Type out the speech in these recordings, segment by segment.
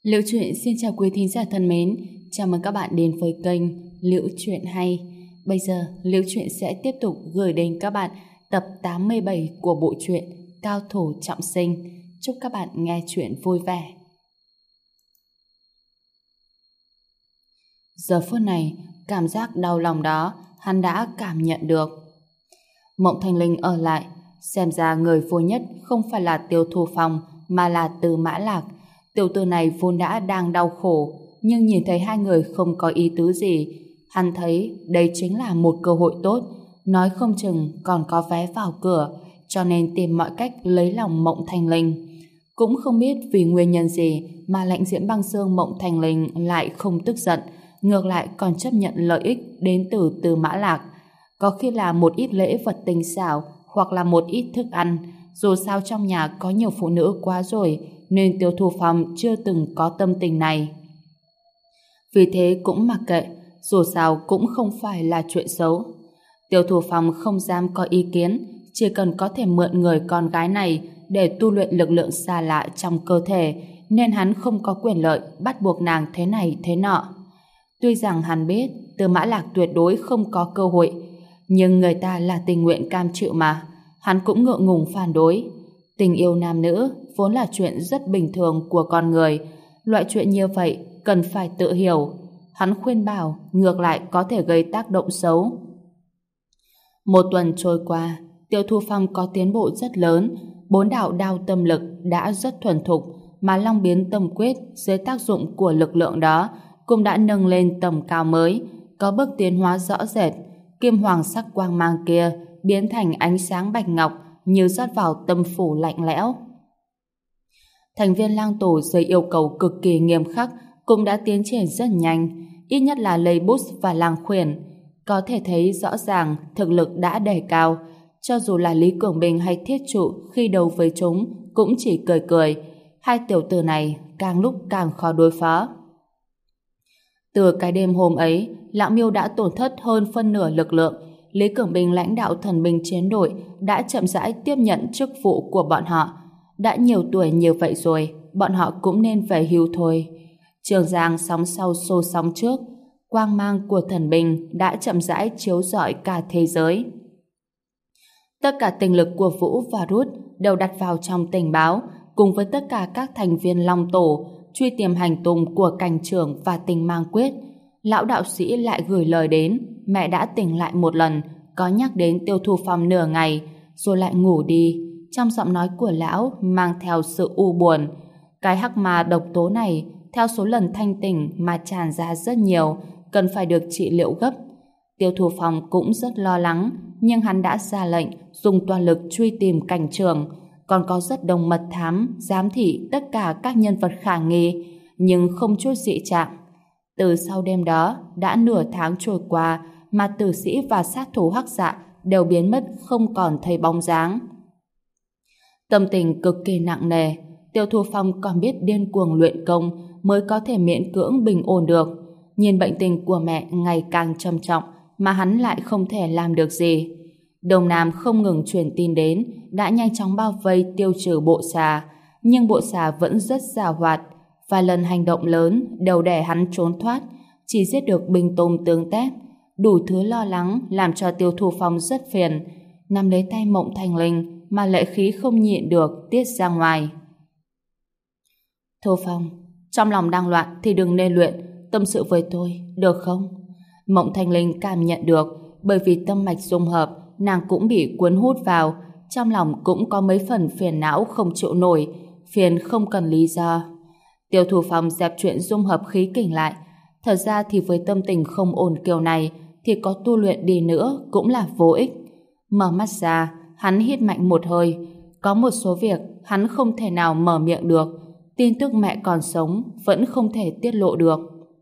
Liễu Chuyện xin chào quý thính giả thân mến, chào mừng các bạn đến với kênh Liễu Chuyện Hay. Bây giờ, Liễu Chuyện sẽ tiếp tục gửi đến các bạn tập 87 của bộ truyện Cao Thủ Trọng Sinh. Chúc các bạn nghe chuyện vui vẻ. Giờ phút này, cảm giác đau lòng đó hắn đã cảm nhận được. Mộng Thanh Linh ở lại, xem ra người vô nhất không phải là Tiêu Thu Phong mà là Từ Mã Lạc. Tiểu tử này vốn đã đang đau khổ, nhưng nhìn thấy hai người không có ý tứ gì, hắn thấy đây chính là một cơ hội tốt, nói không chừng còn có vé vào cửa, cho nên tìm mọi cách lấy lòng Mộng Thanh Linh. Cũng không biết vì nguyên nhân gì mà Lãnh Diễm Băng Xương Mộng Thanh Linh lại không tức giận, ngược lại còn chấp nhận lợi ích đến từ Từ Mã Lạc. Có khi là một ít lễ vật tinh xảo, hoặc là một ít thức ăn, dù sao trong nhà có nhiều phụ nữ quá rồi, nên Tiêu Thu Phong chưa từng có tâm tình này. Vì thế cũng mặc kệ, dù sao cũng không phải là chuyện xấu. Tiêu Thu Phong không dám có ý kiến, chỉ cần có thể mượn người con gái này để tu luyện lực lượng xa lạ trong cơ thể, nên hắn không có quyền lợi bắt buộc nàng thế này thế nọ. Tuy rằng hắn biết Từ Mã Lạc tuyệt đối không có cơ hội, nhưng người ta là tình nguyện cam chịu mà, hắn cũng ngượng ngùng phản đối. Tình yêu nam nữ vốn là chuyện rất bình thường của con người, loại chuyện như vậy cần phải tự hiểu. Hắn khuyên bảo ngược lại có thể gây tác động xấu. Một tuần trôi qua, Tiêu Thu Phong có tiến bộ rất lớn, 4 đạo đao tâm lực đã rất thuần thục, mà Long Biến Tâm Quyết dưới tác dụng của lực lượng đó cũng đã nâng lên tầm cao mới, có bước tiến hóa rõ rệt. Kim hoàng sắc quang mang kia biến thành ánh sáng bạch ngọc như rót vào tâm phủ lạnh lẽo. Thành viên lang tổ dưới yêu cầu cực kỳ nghiêm khắc cũng đã tiến triển rất nhanh, ít nhất là Lê Bút và Lang Khuyển. Có thể thấy rõ ràng thực lực đã đề cao, cho dù là Lý Cường Bình hay Thiết Trụ khi đấu với chúng cũng chỉ cười cười. Hai tiểu tử này càng lúc càng khó đối phó. Từ cái đêm hôm ấy, Lão Miêu đã tổn thất hơn phân nửa lực lượng. Lý Cường Bình lãnh đạo thần binh chiến đội đã chậm rãi tiếp nhận chức vụ của bọn họ. Đã nhiều tuổi như vậy rồi, bọn họ cũng nên về hưu thôi. Trường Giang sóng sau xô sóng trước, quang mang của thần binh đã chậm rãi chiếu rọi cả thế giới. Tất cả tình lực của Vũ và Rút đều đặt vào trong tình báo, cùng với tất cả các thành viên Long Tổ truy tìm hành tung của Cảnh Trưởng và Tình Mang Quyết. Lão đạo sĩ lại gửi lời đến, mẹ đã tỉnh lại một lần, có nhắc đến Tiêu Thu Phong nửa ngày, rồi lại ngủ đi. Trong giọng nói của lão mang theo sự u buồn. Cái hắc ma độc tố này, theo số lần thanh tỉnh mà tràn ra rất nhiều, cần phải được trị liệu gấp. Tiêu Thu Phong cũng rất lo lắng, nhưng hắn đã ra lệnh dùng toàn lực truy tìm Cảnh Trưởng, còn có rất đông mật thám, giám thị tất cả các nhân vật khả nghi, nhưng không chút dị trạng. Từ sau đêm đó, đã nửa tháng trôi qua mà tử sĩ và sát thủ hắc dạ đều biến mất không còn thấy bóng dáng. Tâm tình cực kỳ nặng nề, Tiêu Thu Phong còn biết điên cuồng luyện công mới có thể miễn cưỡng bình ổn được. Nhìn bệnh tình của mẹ ngày càng trầm trọng mà hắn lại không thể làm được gì. Đông Nam không ngừng truyền tin đến, đã nhanh chóng bao vây tiêu trừ bộ xà, nhưng bộ xà vẫn rất giàu hoạt. Vài lần hành động lớn đều để hắn trốn thoát, chỉ giết được binh tôm tướng tép. Đủ thứ lo lắng làm cho Tiêu Thu Phong rất phiền, nắm lấy tay Mộng Thanh Linh mà lệ khí không nhịn được tiết ra ngoài. Thu Phong, trong lòng đang loạn thì đừng nên luyện, tâm sự với tôi, được không? Mộng Thanh Linh cảm nhận được, bởi vì tâm mạch dung hợp, nàng cũng bị cuốn hút vào, trong lòng cũng có mấy phần phiền não không chịu nổi, phiền không cần lý do. Tiêu Thu Phong dẹp chuyện dung hợp khí kình lại. Thật ra thì với tâm tình không ổn kiểu này thì có tu luyện đi nữa cũng là vô ích. Mở mắt ra, hắn hít mạnh một hơi. Có một số việc hắn không thể nào mở miệng được. Tin tức mẹ còn sống vẫn không thể tiết lộ được.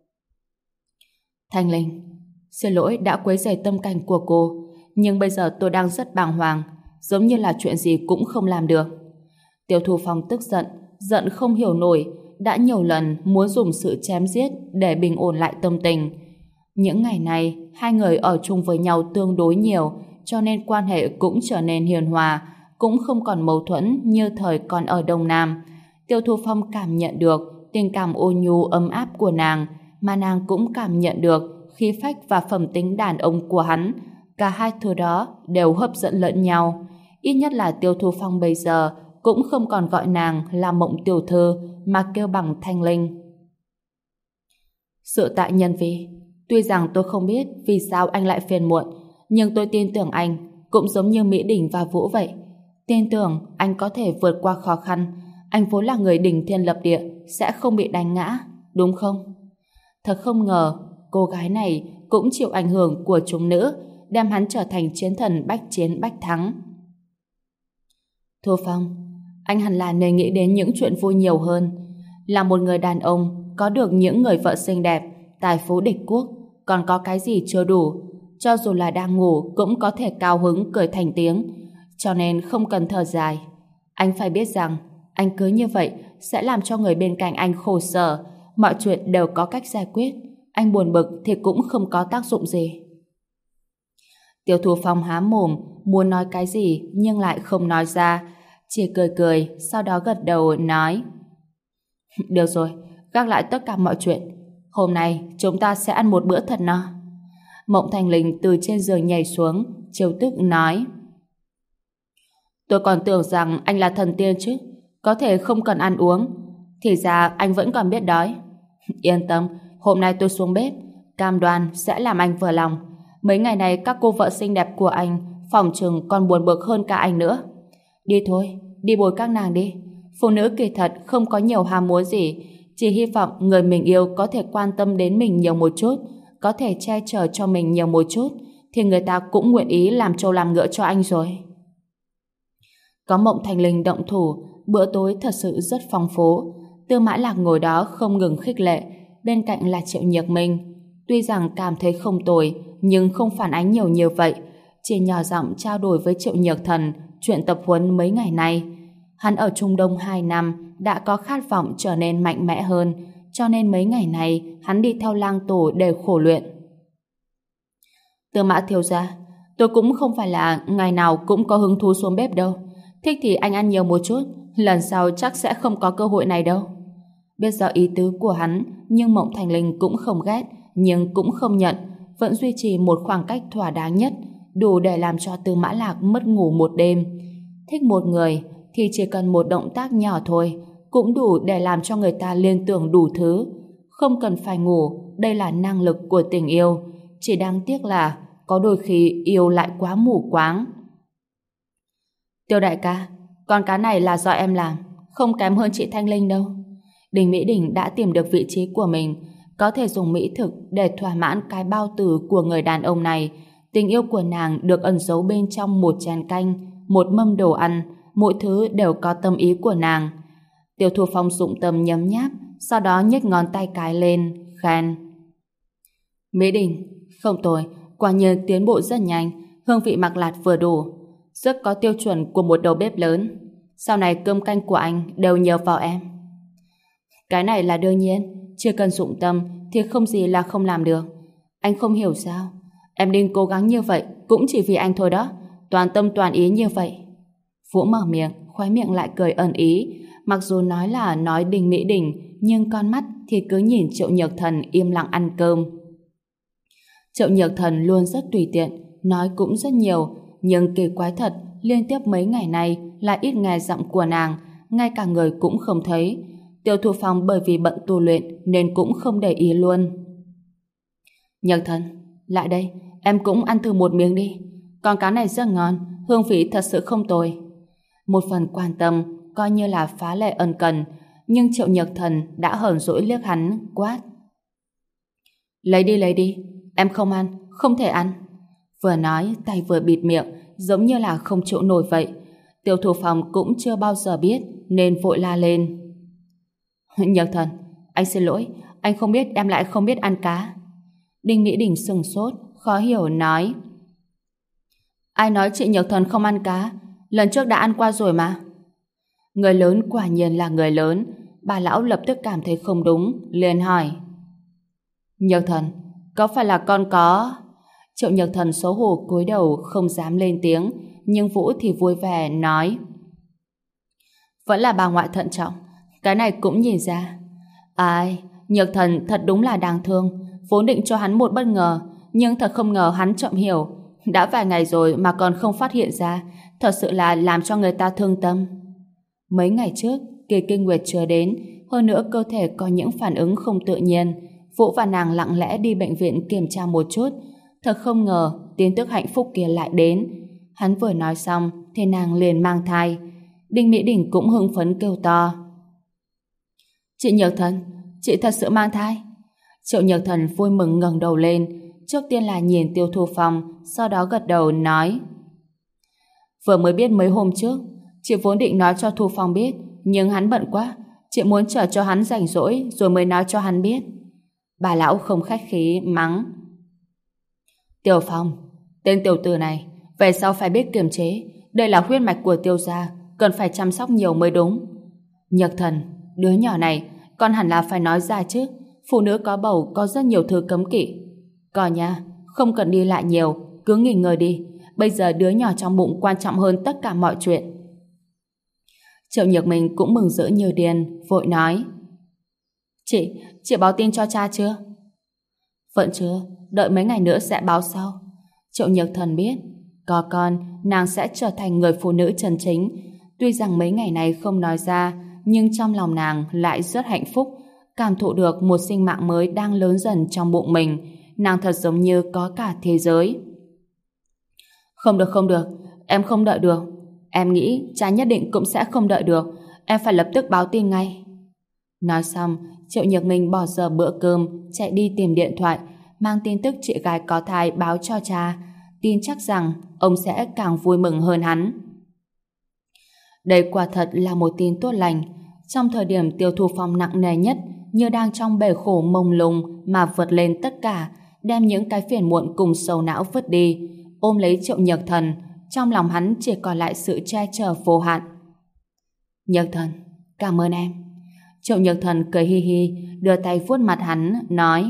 Thanh Linh, xin lỗi đã quấy rầy tâm cảnh của cô, nhưng bây giờ tôi đang rất bàng hoàng, giống như là chuyện gì cũng không làm được. Tiêu Thu Phong tức giận, giận không hiểu nổi, đã nhiều lần muốn dùng sự chém giết để bình ổn lại tâm tình. Những ngày này, hai người ở chung với nhau tương đối nhiều, cho nên quan hệ cũng trở nên hiền hòa, cũng không còn mâu thuẫn như thời còn ở Đông Nam. Tiêu Thu Phong cảm nhận được tình cảm ôn nhu ấm áp của nàng, mà nàng cũng cảm nhận được khí phách và phẩm tính đàn ông của hắn. Cả hai thứ đó đều hấp dẫn lẫn nhau. Ít nhất là Tiêu Thu Phong bây giờ cũng không còn gọi nàng là Mộng tiểu thư mà kêu bằng Thanh Linh. Sự tại nhân vi, tuy rằng tôi không biết vì sao anh lại phiền muộn, nhưng tôi tin tưởng anh cũng giống như Mỹ Đình và Vũ vậy. Tin tưởng anh có thể vượt qua khó khăn. Anh vốn là người đỉnh thiên lập địa, sẽ không bị đánh ngã, đúng không? Thật không ngờ cô gái này cũng chịu ảnh hưởng của chúng nữ, đem hắn trở thành chiến thần bách chiến bách thắng. Thu Phong, anh hẳn là nên nghĩ đến những chuyện vui nhiều hơn. Là một người đàn ông có được những người vợ xinh đẹp, tài phú địch quốc, còn có cái gì chưa đủ? Cho dù là đang ngủ cũng có thể cao hứng cười thành tiếng, cho nên không cần thở dài. Anh phải biết rằng anh cứ như vậy sẽ làm cho người bên cạnh anh khổ sở. Mọi chuyện đều có cách giải quyết. Anh buồn bực thì cũng không có tác dụng gì. Tiêu Thu Phong há mồm muốn nói cái gì nhưng lại không nói ra, chỉ cười cười, sau đó gật đầu nói: được rồi, gác lại tất cả mọi chuyện. Hôm nay chúng ta sẽ ăn một bữa thật no. Mộng Thanh Linh từ trên giường nhảy xuống, trêu tức nói: tôi còn tưởng rằng anh là thần tiên chứ, có thể không cần ăn uống. Thì ra anh vẫn còn biết đói. Yên tâm, hôm nay tôi xuống bếp, cam đoan sẽ làm anh vừa lòng. Mấy ngày này các cô vợ xinh đẹp của anh phòng chừng còn buồn bực hơn cả anh nữa. Đi thôi, đi bồi các nàng đi. Phụ nữ kỳ thật không có nhiều ham muốn gì, chỉ hy vọng người mình yêu có thể quan tâm đến mình nhiều một chút, có thể che chở cho mình nhiều một chút, thì người ta cũng nguyện ý làm trâu làm ngựa cho anh rồi. Có Mộng Thanh Linh động thủ, bữa tối thật sự rất phong phú. Tư Mã Lạc ngồi đó không ngừng khích lệ, bên cạnh là Triệu Nhược Minh. Tuy rằng cảm thấy không tồi, nhưng không phản ánh nhiều như vậy, chỉ nhỏ giọng trao đổi với Triệu Nhược Thần chuyện tập huấn mấy ngày nay. Hắn ở Trung Đông 2 năm đã có khát vọng trở nên mạnh mẽ hơn, cho nên mấy ngày này hắn đi theo Lang Tổ để khổ luyện. Tư Mã thiếu gia, tôi cũng không phải là ngày nào cũng có hứng thú xuống bếp đâu. Thích thì anh ăn nhiều một chút, lần sau chắc sẽ không có cơ hội này đâu. Biết rõ ý tứ của hắn, nhưng Mộng Thanh Linh cũng không ghét, nhưng cũng không nhận, vẫn duy trì một khoảng cách thỏa đáng nhất, đủ để làm cho Tư Mã Lạc mất ngủ một đêm. Thích một người thì chỉ cần một động tác nhỏ thôi, cũng đủ để làm cho người ta liên tưởng đủ thứ. Không cần phải ngủ, đây là năng lực của tình yêu. Chỉ đáng tiếc là có đôi khi yêu lại quá mù quáng. Tiêu đại ca, con cá này là do em làm, không kém hơn chị Thanh Linh đâu. Đình Mỹ Đình đã tìm được vị trí của mình, có thể dùng mỹ thực để thỏa mãn cái bao tử của người đàn ông này. Tình yêu của nàng được ẩn giấu bên trong một chén canh, một mâm đồ ăn, mỗi thứ đều có tâm ý của nàng. Tiêu Thu Phong dụng tâm nhấm nháp, sau đó nhếch ngón tay cái lên, khen: Mỹ Đình, không tồi, quả nhiên tiến bộ rất nhanh, hương vị Mạc Lạt vừa đủ, rất có tiêu chuẩn của một đầu bếp lớn. Sau này cơm canh của anh đều nhờ vào em. Cái này là đương nhiên, chưa cần dụng tâm thì không gì là không làm được. Anh không hiểu sao, em định cố gắng như vậy cũng chỉ vì anh thôi đó, toàn tâm toàn ý như vậy. Vũ mở miệng, khóe miệng lại cười ẩn ý, mặc dù nói là nói Đình Mỹ Đình, nhưng con mắt thì cứ nhìn Triệu Nhược Thần im lặng ăn cơm. Triệu Nhược Thần luôn rất tùy tiện, nói cũng rất nhiều, nhưng kỳ quái thật, liên tiếp mấy ngày nay lại ít nghe giọng của nàng, ngay cả người cũng không thấy. Tiêu Thu Phong bởi vì bận tu luyện nên cũng không để ý luôn. Nhược Thần, lại đây, em cũng ăn thử một miếng đi. Con cá này rất ngon, hương vị thật sự không tồi. Một phần quan tâm, coi như là phá lệ ân cần, nhưng Triệu Nhược Thần đã hờn dỗi liếc hắn, quát: lấy đi, em không ăn, không thể ăn. Vừa nói, tay vừa bịt miệng, giống như là không chịu nổi vậy. Tiêu Thu Phong cũng chưa bao giờ biết, nên vội la lên: Nhược Thần, anh xin lỗi, anh không biết em lại không biết ăn cá. Đinh Mỹ Đình sừng sốt, khó hiểu nói: Ai nói chị Nhược Thần không ăn cá? Lần trước đã ăn qua rồi mà. Người lớn quả nhiên là người lớn. Bà lão lập tức cảm thấy không đúng, liền hỏi: Nhược Thần, có phải là con có... Triệu Nhược Thần xấu hổ cúi đầu không dám lên tiếng, nhưng Vũ thì vui vẻ nói: Vẫn là bà ngoại thận trọng, cái này cũng nhìn ra. Ai, Nhược Thần thật đúng là đáng thương, vốn định cho hắn một bất ngờ, nhưng thật không ngờ hắn chậm hiểu. Đã vài ngày rồi mà còn không phát hiện ra, thật sự là làm cho người ta thương tâm. Mấy ngày trước, kỳ kinh nguyệt chưa đến, hơn nữa cơ thể có những phản ứng không tự nhiên. Vũ và nàng lặng lẽ đi bệnh viện kiểm tra một chút. Thật không ngờ, tin tức hạnh phúc kia lại đến. Hắn vừa nói xong, thì nàng liền mang thai. Đinh Mỹ Đình cũng hưng phấn kêu to. Chị Nhược Thần, chị thật sự mang thai. Triệu Nhược Thần vui mừng ngẩng đầu lên, trước tiên là nhìn Tiêu Thu Phong, sau đó gật đầu nói: Vừa mới biết mấy hôm trước, chị vốn định nói cho Thu Phong biết, nhưng hắn bận quá, chị muốn chờ cho hắn rảnh rỗi rồi mới nói cho hắn biết. Bà lão không khách khí mắng: Tiêu Phong, tên tiểu tử này, về sau phải biết kiềm chế, đây là huyết mạch của Tiêu gia, cần phải chăm sóc nhiều mới đúng. Nhược Thần, đứa nhỏ này, con hẳn là phải nói ra chứ, phụ nữ có bầu có rất nhiều thứ cấm kỵ. Coi nha, không cần đi lại nhiều, cứ nghỉ ngơi đi, bây giờ đứa nhỏ trong bụng quan trọng hơn tất cả mọi chuyện. Triệu Nhược Minh cũng mừng rỡ như điên, vội nói: Chị báo tin cho cha chưa? Vẫn chưa, đợi mấy ngày nữa sẽ báo sau. Triệu Nhược Thần biết, có con, nàng sẽ trở thành người phụ nữ chân chính. Tuy rằng mấy ngày này không nói ra, nhưng trong lòng nàng lại rất hạnh phúc, cảm thụ được một sinh mạng mới đang lớn dần trong bụng mình. Nàng thật giống như có cả thế giới. Không được, em không đợi được. Em nghĩ cha nhất định cũng sẽ không đợi được, em phải lập tức báo tin ngay. Nói xong, Triệu Nhược Minh bỏ giờ bữa cơm, chạy đi tìm điện thoại, mang tin tức chị gái có thai báo cho cha, tin chắc rằng ông sẽ càng vui mừng hơn hắn. Đây quả thật là một tin tốt lành. Trong thời điểm Tiêu Thu Phong nặng nề nhất, như đang trong bể khổ mông lung mà vượt lên tất cả, đem những cái phiền muộn cùng sầu não vứt đi, ôm lấy Triệu Nhược Thần, trong lòng hắn chỉ còn lại sự che chở vô hạn. Nhược Thần, cảm ơn em. Triệu Nhược Thần cười hi hi, đưa tay vuốt mặt hắn, nói: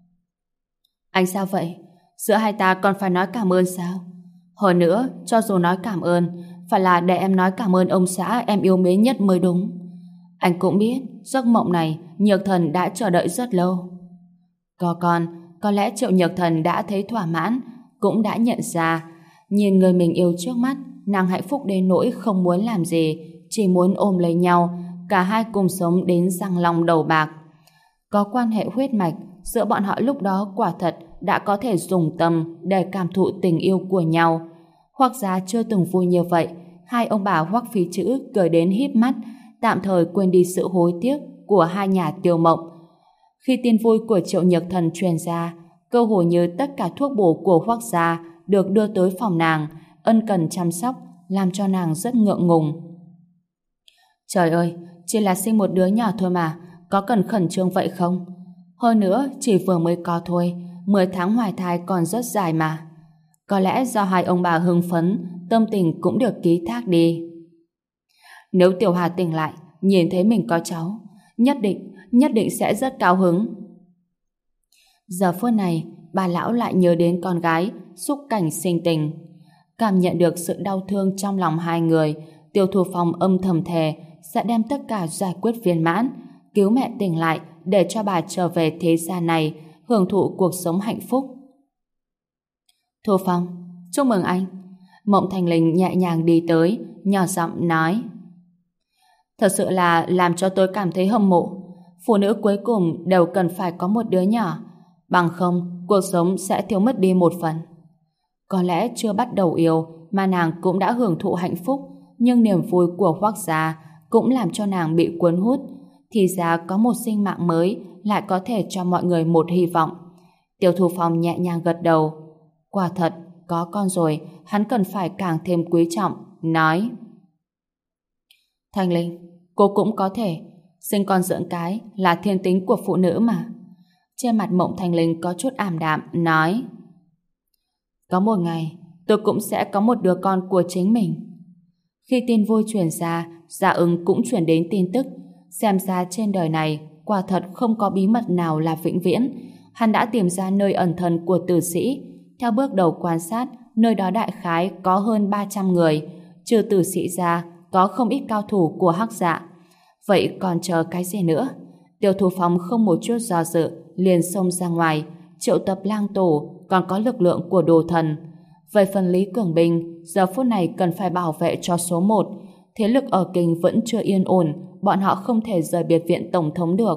Anh sao vậy? Giữa hai ta còn phải nói cảm ơn sao? Hơn nữa, cho dù nói cảm ơn, phải là để em nói cảm ơn ông xã em yêu mến nhất mới đúng. Anh cũng biết, giấc mộng này Nhược Thần đã chờ đợi rất lâu. Có lẽ Triệu Nhược Thần đã thấy thỏa mãn, cũng đã nhận ra, nhìn người mình yêu trước mắt, nàng hạnh phúc đến nỗi không muốn làm gì, chỉ muốn ôm lấy nhau, cả hai cùng sống đến răng long đầu bạc. Có quan hệ huyết mạch, giữa bọn họ lúc đó quả thật đã có thể dùng tâm để cảm thụ tình yêu của nhau. Hoắc gia chưa từng vui như vậy, hai ông bà Hoắc Phí Chữ cười đến híp mắt, tạm thời quên đi sự hối tiếc của hai nhà Tiêu Mộng. Khi tin vui của Triệu Nhược Thần truyền ra, cơ hồ như tất cả thuốc bổ của Hoắc gia được đưa tới phòng nàng, ân cần chăm sóc, làm cho nàng rất ngượng ngùng. Trời ơi, chỉ là sinh một đứa nhỏ thôi mà, có cần khẩn trương vậy không? Hơn nữa, chỉ vừa mới có thôi, 10 tháng hoài thai còn rất dài mà. Có lẽ do hai ông bà hưng phấn, tâm tình cũng được ký thác đi. Nếu Tiểu Hà tỉnh lại, nhìn thấy mình có cháu, nhất định sẽ rất cao hứng. Giờ phút này, bà lão lại nhớ đến con gái, xúc cảnh sinh tình. Cảm nhận được sự đau thương trong lòng hai người, Tiêu Thu Phong âm thầm thề sẽ đem tất cả giải quyết viên mãn, cứu mẹ tỉnh lại để cho bà trở về thế gian này, hưởng thụ cuộc sống hạnh phúc. Thu Phong, chúc mừng anh. Mộng Thành Linh nhẹ nhàng đi tới, nhỏ giọng nói: Thật sự là làm cho tôi cảm thấy hâm mộ. Phụ nữ cuối cùng đều cần phải có một đứa nhỏ, bằng không cuộc sống sẽ thiếu mất đi một phần. Có lẽ chưa bắt đầu yêu mà nàng cũng đã hưởng thụ hạnh phúc, nhưng niềm vui của Hoắc gia cũng làm cho nàng bị cuốn hút. Thì ra có một sinh mạng mới lại có thể cho mọi người một hy vọng. Tiêu Thu Phong nhẹ nhàng gật đầu. Quả thật, có con rồi, hắn cần phải càng thêm quý trọng, nói: Thanh Linh, cô cũng có thể. Sinh con dưỡng cái là thiên tính của phụ nữ mà. Trên mặt Mộng Thanh Linh có chút ảm đạm, nói: Có một ngày, tôi cũng sẽ có một đứa con của chính mình. Khi tin vui truyền ra, Dạ Ưng cũng truyền đến tin tức. Xem ra trên đời này, quả thật không có bí mật nào là vĩnh viễn. Hắn đã tìm ra nơi ẩn thân của tử sĩ. Theo bước đầu quan sát, nơi đó đại khái có hơn 300 người. Trừ tử sĩ ra, có không ít cao thủ của Hắc Dạ. Vậy còn chờ cái gì nữa? Tiêu Thu Phong không một chút do dự, liền xông ra ngoài, triệu tập lang tổ, còn có lực lượng của đồ thần. Về phần Lý Cường Bình, giờ phút này cần phải bảo vệ cho số 1. Thế lực ở Kinh vẫn chưa yên ổn, bọn họ không thể rời biệt viện tổng thống được.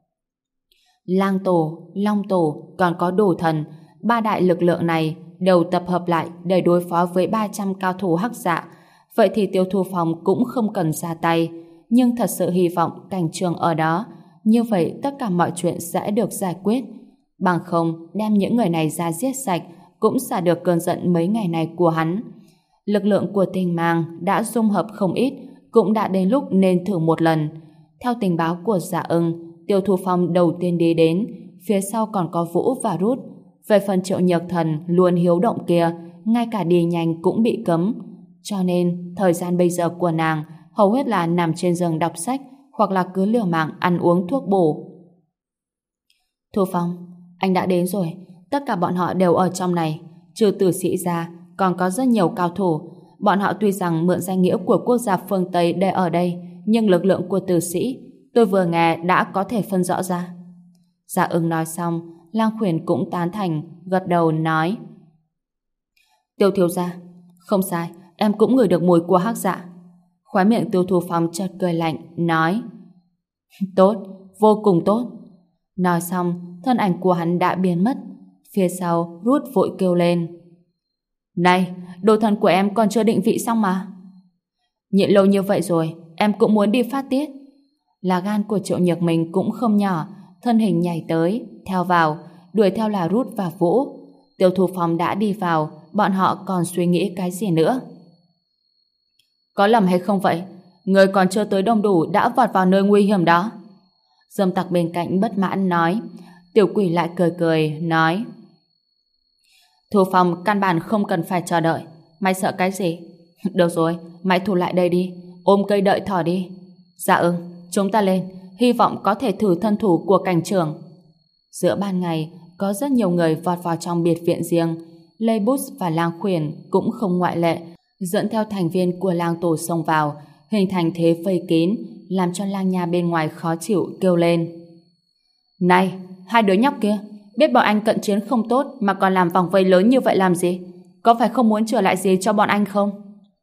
Lang tổ, long tổ, còn có đồ thần, ba đại lực lượng này đều tập hợp lại để đối phó với 300 cao thủ hắc dạ. Vậy thì Tiêu Thu Phong cũng không cần ra tay, nhưng thật sự hy vọng Cảnh Trường ở đó, như vậy tất cả mọi chuyện sẽ được giải quyết. Bằng không, đem những người này ra giết sạch cũng xả được cơn giận mấy ngày này của hắn. Lực lượng của Tinh Mang đã dung hợp không ít, cũng đã đến lúc nên thử một lần. Theo tình báo của Dạ Ưng, Tiêu Thu Phong đầu tiên đi đến, phía sau còn có Vũ và Rút. Về phần Triệu Nhược Thần luôn hiếu động kia, ngay cả đi nhanh cũng bị cấm. Cho nên, thời gian bây giờ của nàng hầu hết là nằm trên giường đọc sách hoặc là cứ liều mạng ăn uống thuốc bổ. Thu Phong, anh đã đến rồi. Tất cả bọn họ đều ở trong này. Trừ Tử Sĩ ra, còn có rất nhiều cao thủ. Bọn họ tuy rằng mượn danh nghĩa của quốc gia phương Tây để ở đây, nhưng lực lượng của Tử Sĩ tôi vừa nghe đã có thể phân rõ ra. Dạ Ưng nói xong, Lang Khuyển cũng tán thành, gật đầu nói: Tiêu thiếu gia, không sai, em cũng ngửi được mùi của hắc dạ. Khóe miệng Tiêu Thu Phong chợt cười lạnh, nói: Tốt, vô cùng tốt. Nói xong, thân ảnh của hắn đã biến mất. Phía sau, Rút vội kêu lên: Này, đồ thần của em còn chưa định vị xong mà. Nhịn lâu như vậy rồi, em cũng muốn đi phát tiết. Là gan của Triệu Nhược mình cũng không nhỏ, thân hình nhảy tới, theo vào, đuổi theo là Rút và Vũ. Tiêu Thu Phong đã đi vào, bọn họ còn suy nghĩ cái gì nữa? Có lầm hay không vậy? Người còn chưa tới đông đủ đã vọt vào nơi nguy hiểm đó. Dâm tặc bên cạnh bất mãn nói. Tiểu quỷ lại cười cười, nói: Thu Phong căn bản không cần phải chờ đợi. Mày sợ cái gì? Được rồi, mày thủ lại đây đi, ôm cây đợi thỏ đi. Dạ ưng, chúng ta lên, hy vọng có thể thử thân thủ của Cảnh Trường. Giữa ban ngày, có rất nhiều người vọt vào trong biệt viện riêng. Lê Bút và Lang Khuyển cũng không ngoại lệ, dẫn theo thành viên của Lang Tổ xông vào, hình thành thế vây kín, làm cho Lang Nha bên ngoài khó chịu kêu lên: Này, hai đứa nhóc kia, biết bọn anh cận chiến không tốt mà còn làm vòng vây lớn như vậy làm gì? Có phải không muốn trở lại gì cho bọn anh không?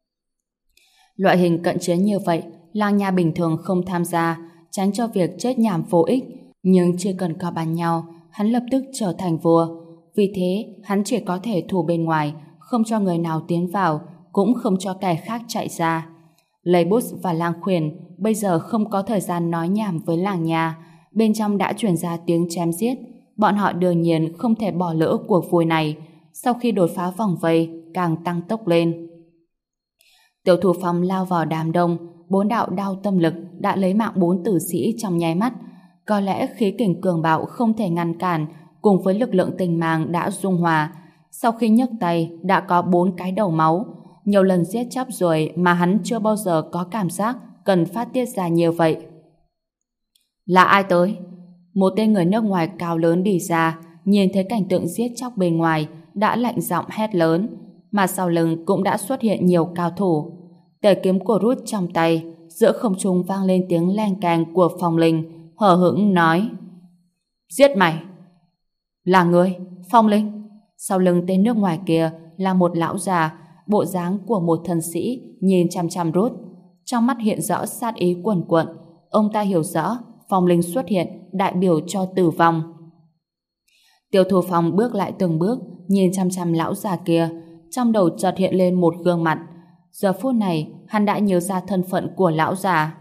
Loại hình cận chiến như vậy, Lang Nha bình thường không tham gia, tránh cho việc chết nhảm vô ích. Nhưng chưa cần có bàn nhau, hắn lập tức trở thành vua. Vì thế, hắn chỉ có thể thủ bên ngoài, không cho người nào tiến vào, cũng không cho kẻ khác chạy ra. Lê Bút và Lang Khuyển bây giờ không có thời gian nói nhảm với làng nhà. Bên trong đã truyền ra tiếng chém giết. Bọn họ đương nhiên không thể bỏ lỡ cuộc vui này. Sau khi đột phá vòng vây, càng tăng tốc lên. Tiêu Thu Phong lao vào đám đông, 4 đạo đao tâm lực đã lấy mạng 4 tử sĩ trong nháy mắt. Có lẽ khí kình cường bạo không thể ngăn cản, cùng với lực lượng tình mang đã dung hòa. Sau khi nhấc tay, đã có 4 cái đầu máu. Nhiều lần giết chóc rồi mà hắn chưa bao giờ có cảm giác cần phát tiết ra như vậy. Là ai tới? Một tên người nước ngoài cao lớn đi ra, nhìn thấy cảnh tượng giết chóc bên ngoài, đã lạnh giọng hét lớn, mà sau lưng cũng đã xuất hiện nhiều cao thủ. Tề kiếm của Rút trong tay, giữa không trung vang lên tiếng leng keng của Phong Linh, hờ hững nói: Giết mày! Là ngươi, Phong Linh. Sau lưng tên nước ngoài kia là một lão già, bộ dáng của một thần sĩ, nhìn chăm chăm Rút. Trong mắt hiện rõ sát ý quần quận. Ông ta hiểu rõ Phong Linh xuất hiện đại biểu cho tử vong. Tiêu Thu Phong bước lại từng bước, nhìn chăm chăm lão già kia, trong đầu chợt hiện lên một gương mặt. Giờ phút này, hắn đã nhớ ra thân phận của lão già.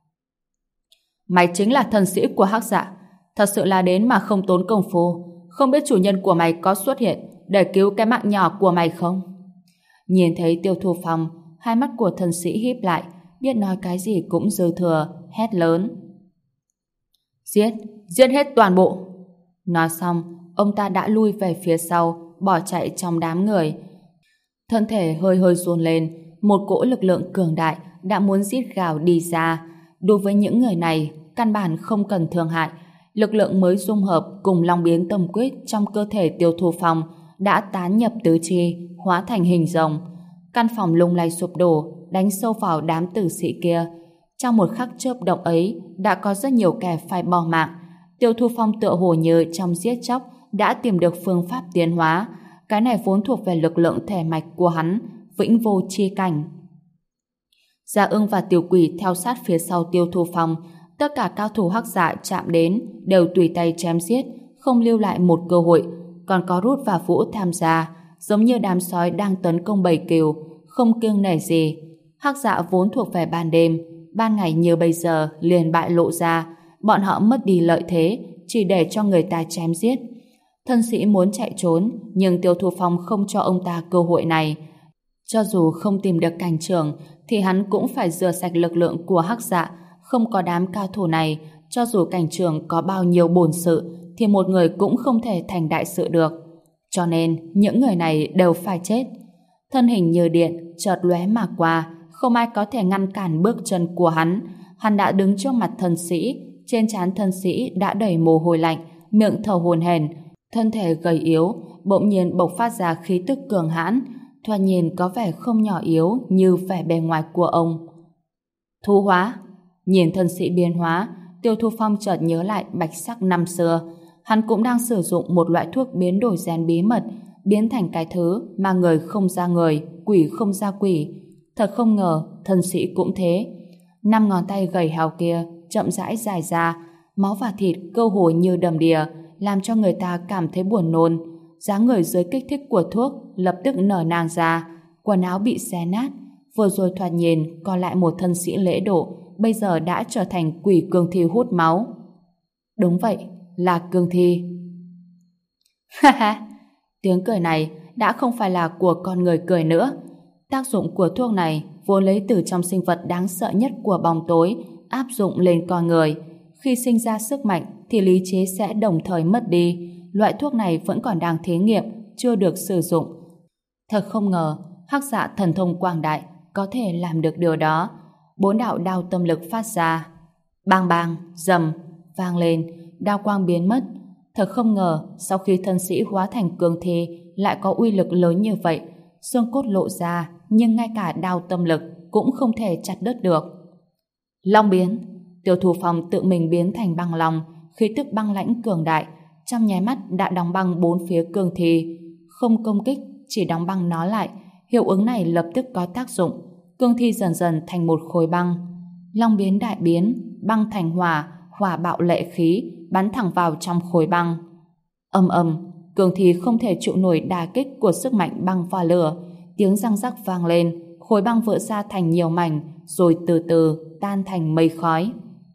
Mày chính là thần sĩ của Hắc Dạ, thật sự là đến mà không tốn công phu. Không biết chủ nhân của mày có xuất hiện để cứu cái mạng nhỏ của mày không? Nhìn thấy Tiêu Thu Phong, hai mắt của thần sĩ híp lại, biết nói cái gì cũng dư thừa, hét lớn: Giết, giết hết toàn bộ! Nói xong, ông ta đã lui về phía sau, bỏ chạy trong đám người. Thân thể hơi hơi run lên, một cỗ lực lượng cường đại đã muốn rít gào đi ra. Đối với những người này, căn bản không cần thương hại. Lực lượng mới dung hợp cùng long biến tâm quyết trong cơ thể Tiêu Thu Phong đã tán nhập tứ chi, hóa thành hình rồng. Căn phòng lung lay sụp đổ, đánh sâu vào đám tử sĩ kia. Trong một khắc chớp động ấy, đã có rất nhiều kẻ phải bỏ mạng. Tiêu Thu Phong tựa hồ như trong giết chóc đã tìm được phương pháp tiến hóa. Cái này vốn thuộc về lực lượng thể mạch của hắn, vĩnh vô chi cảnh. Gia Ưng và Tiểu Quỷ theo sát phía sau Tiêu Thu Phong. Tất cả cao thủ Hắc Dạ chạm đến đều tùy tay chém giết, không lưu lại một cơ hội. Còn có Rút và Vũ tham gia, giống như đám sói đang tấn công bầy cừu, không kiêng nể gì. Hắc Dạ vốn thuộc về ban đêm, ban ngày như bây giờ liền bại lộ ra, bọn họ mất đi lợi thế, chỉ để cho người ta chém giết. Thân sĩ muốn chạy trốn, nhưng Tiêu Thu Phong không cho ông ta cơ hội này. Cho dù không tìm được cảnh trưởng, thì hắn cũng phải rửa sạch lực lượng của Hắc Dạ. Không có đám cao thủ này, cho dù cảnh trưởng có bao nhiêu bổn sự, thì một người cũng không thể thành đại sự được. Cho nên, những người này đều phải chết. Thân hình như điện, chợt lóe mà qua, không ai có thể ngăn cản bước chân của hắn. Hắn đã đứng trước mặt thân sĩ, trên trán thân sĩ đã đầy mồ hôi lạnh, miệng thở hổn hển, thân thể gầy yếu, bỗng nhiên bộc phát ra khí tức cường hãn, thoạt nhìn có vẻ không nhỏ yếu như vẻ bề ngoài của ông. Thú hóa. Nhìn thân sĩ biến hóa, Tiêu Thu Phong chợt nhớ lại bạch sắc năm xưa. Hắn cũng đang sử dụng một loại thuốc biến đổi gen bí mật, biến thành cái thứ mà người không ra người, quỷ không ra quỷ. Thật không ngờ, thân sĩ cũng thế. 5 ngón tay gầy hào kia chậm rãi dài ra, máu và thịt cơ hồ như đầm đìa, làm cho người ta cảm thấy buồn nôn. Dáng người dưới kích thích của thuốc lập tức nở nang ra, quần áo bị xé nát. Vừa rồi thoạt nhìn còn lại một thân sĩ lễ độ, bây giờ đã trở thành quỷ cương thi hút máu. Đúng vậy, là cương thi. Ha ha, tiếng cười này đã không phải là của con người cười nữa. Tác dụng của thuốc này vốn lấy từ trong sinh vật đáng sợ nhất của bóng tối, áp dụng lên con người. Khi sinh ra sức mạnh thì lý trí sẽ đồng thời mất đi. Loại thuốc này vẫn còn đang thí nghiệm, chưa được sử dụng. Thật không ngờ, Hắc Dạ thần thông quảng đại có thể làm được điều đó. 4 đạo đao tâm lực phát ra. Bang bang, rầm, vang lên, đao quang biến mất. Thật không ngờ, sau khi thân sĩ hóa thành cương thi lại có uy lực lớn như vậy. Xương cốt lộ ra, nhưng ngay cả đao tâm lực cũng không thể chặt đứt được. Long biến. Tiêu Thu Phong tự mình biến thành băng long, khí tức băng lãnh cường đại, trong nháy mắt đã đóng băng 4 phía cương thi. Không công kích, chỉ đóng băng nó lại. Hiệu ứng này lập tức có tác dụng. Cương thi dần dần thành một khối băng. Long biến đại biến, băng thành hỏa, hỏa bạo lệ khí, bắn thẳng vào trong khối băng. Ầm ầm, cương thi không thể chịu nổi đả kích của sức mạnh băng và lửa. Tiếng răng rắc vang lên, khối băng vỡ ra thành nhiều mảnh, rồi từ từ tan thành mây khói.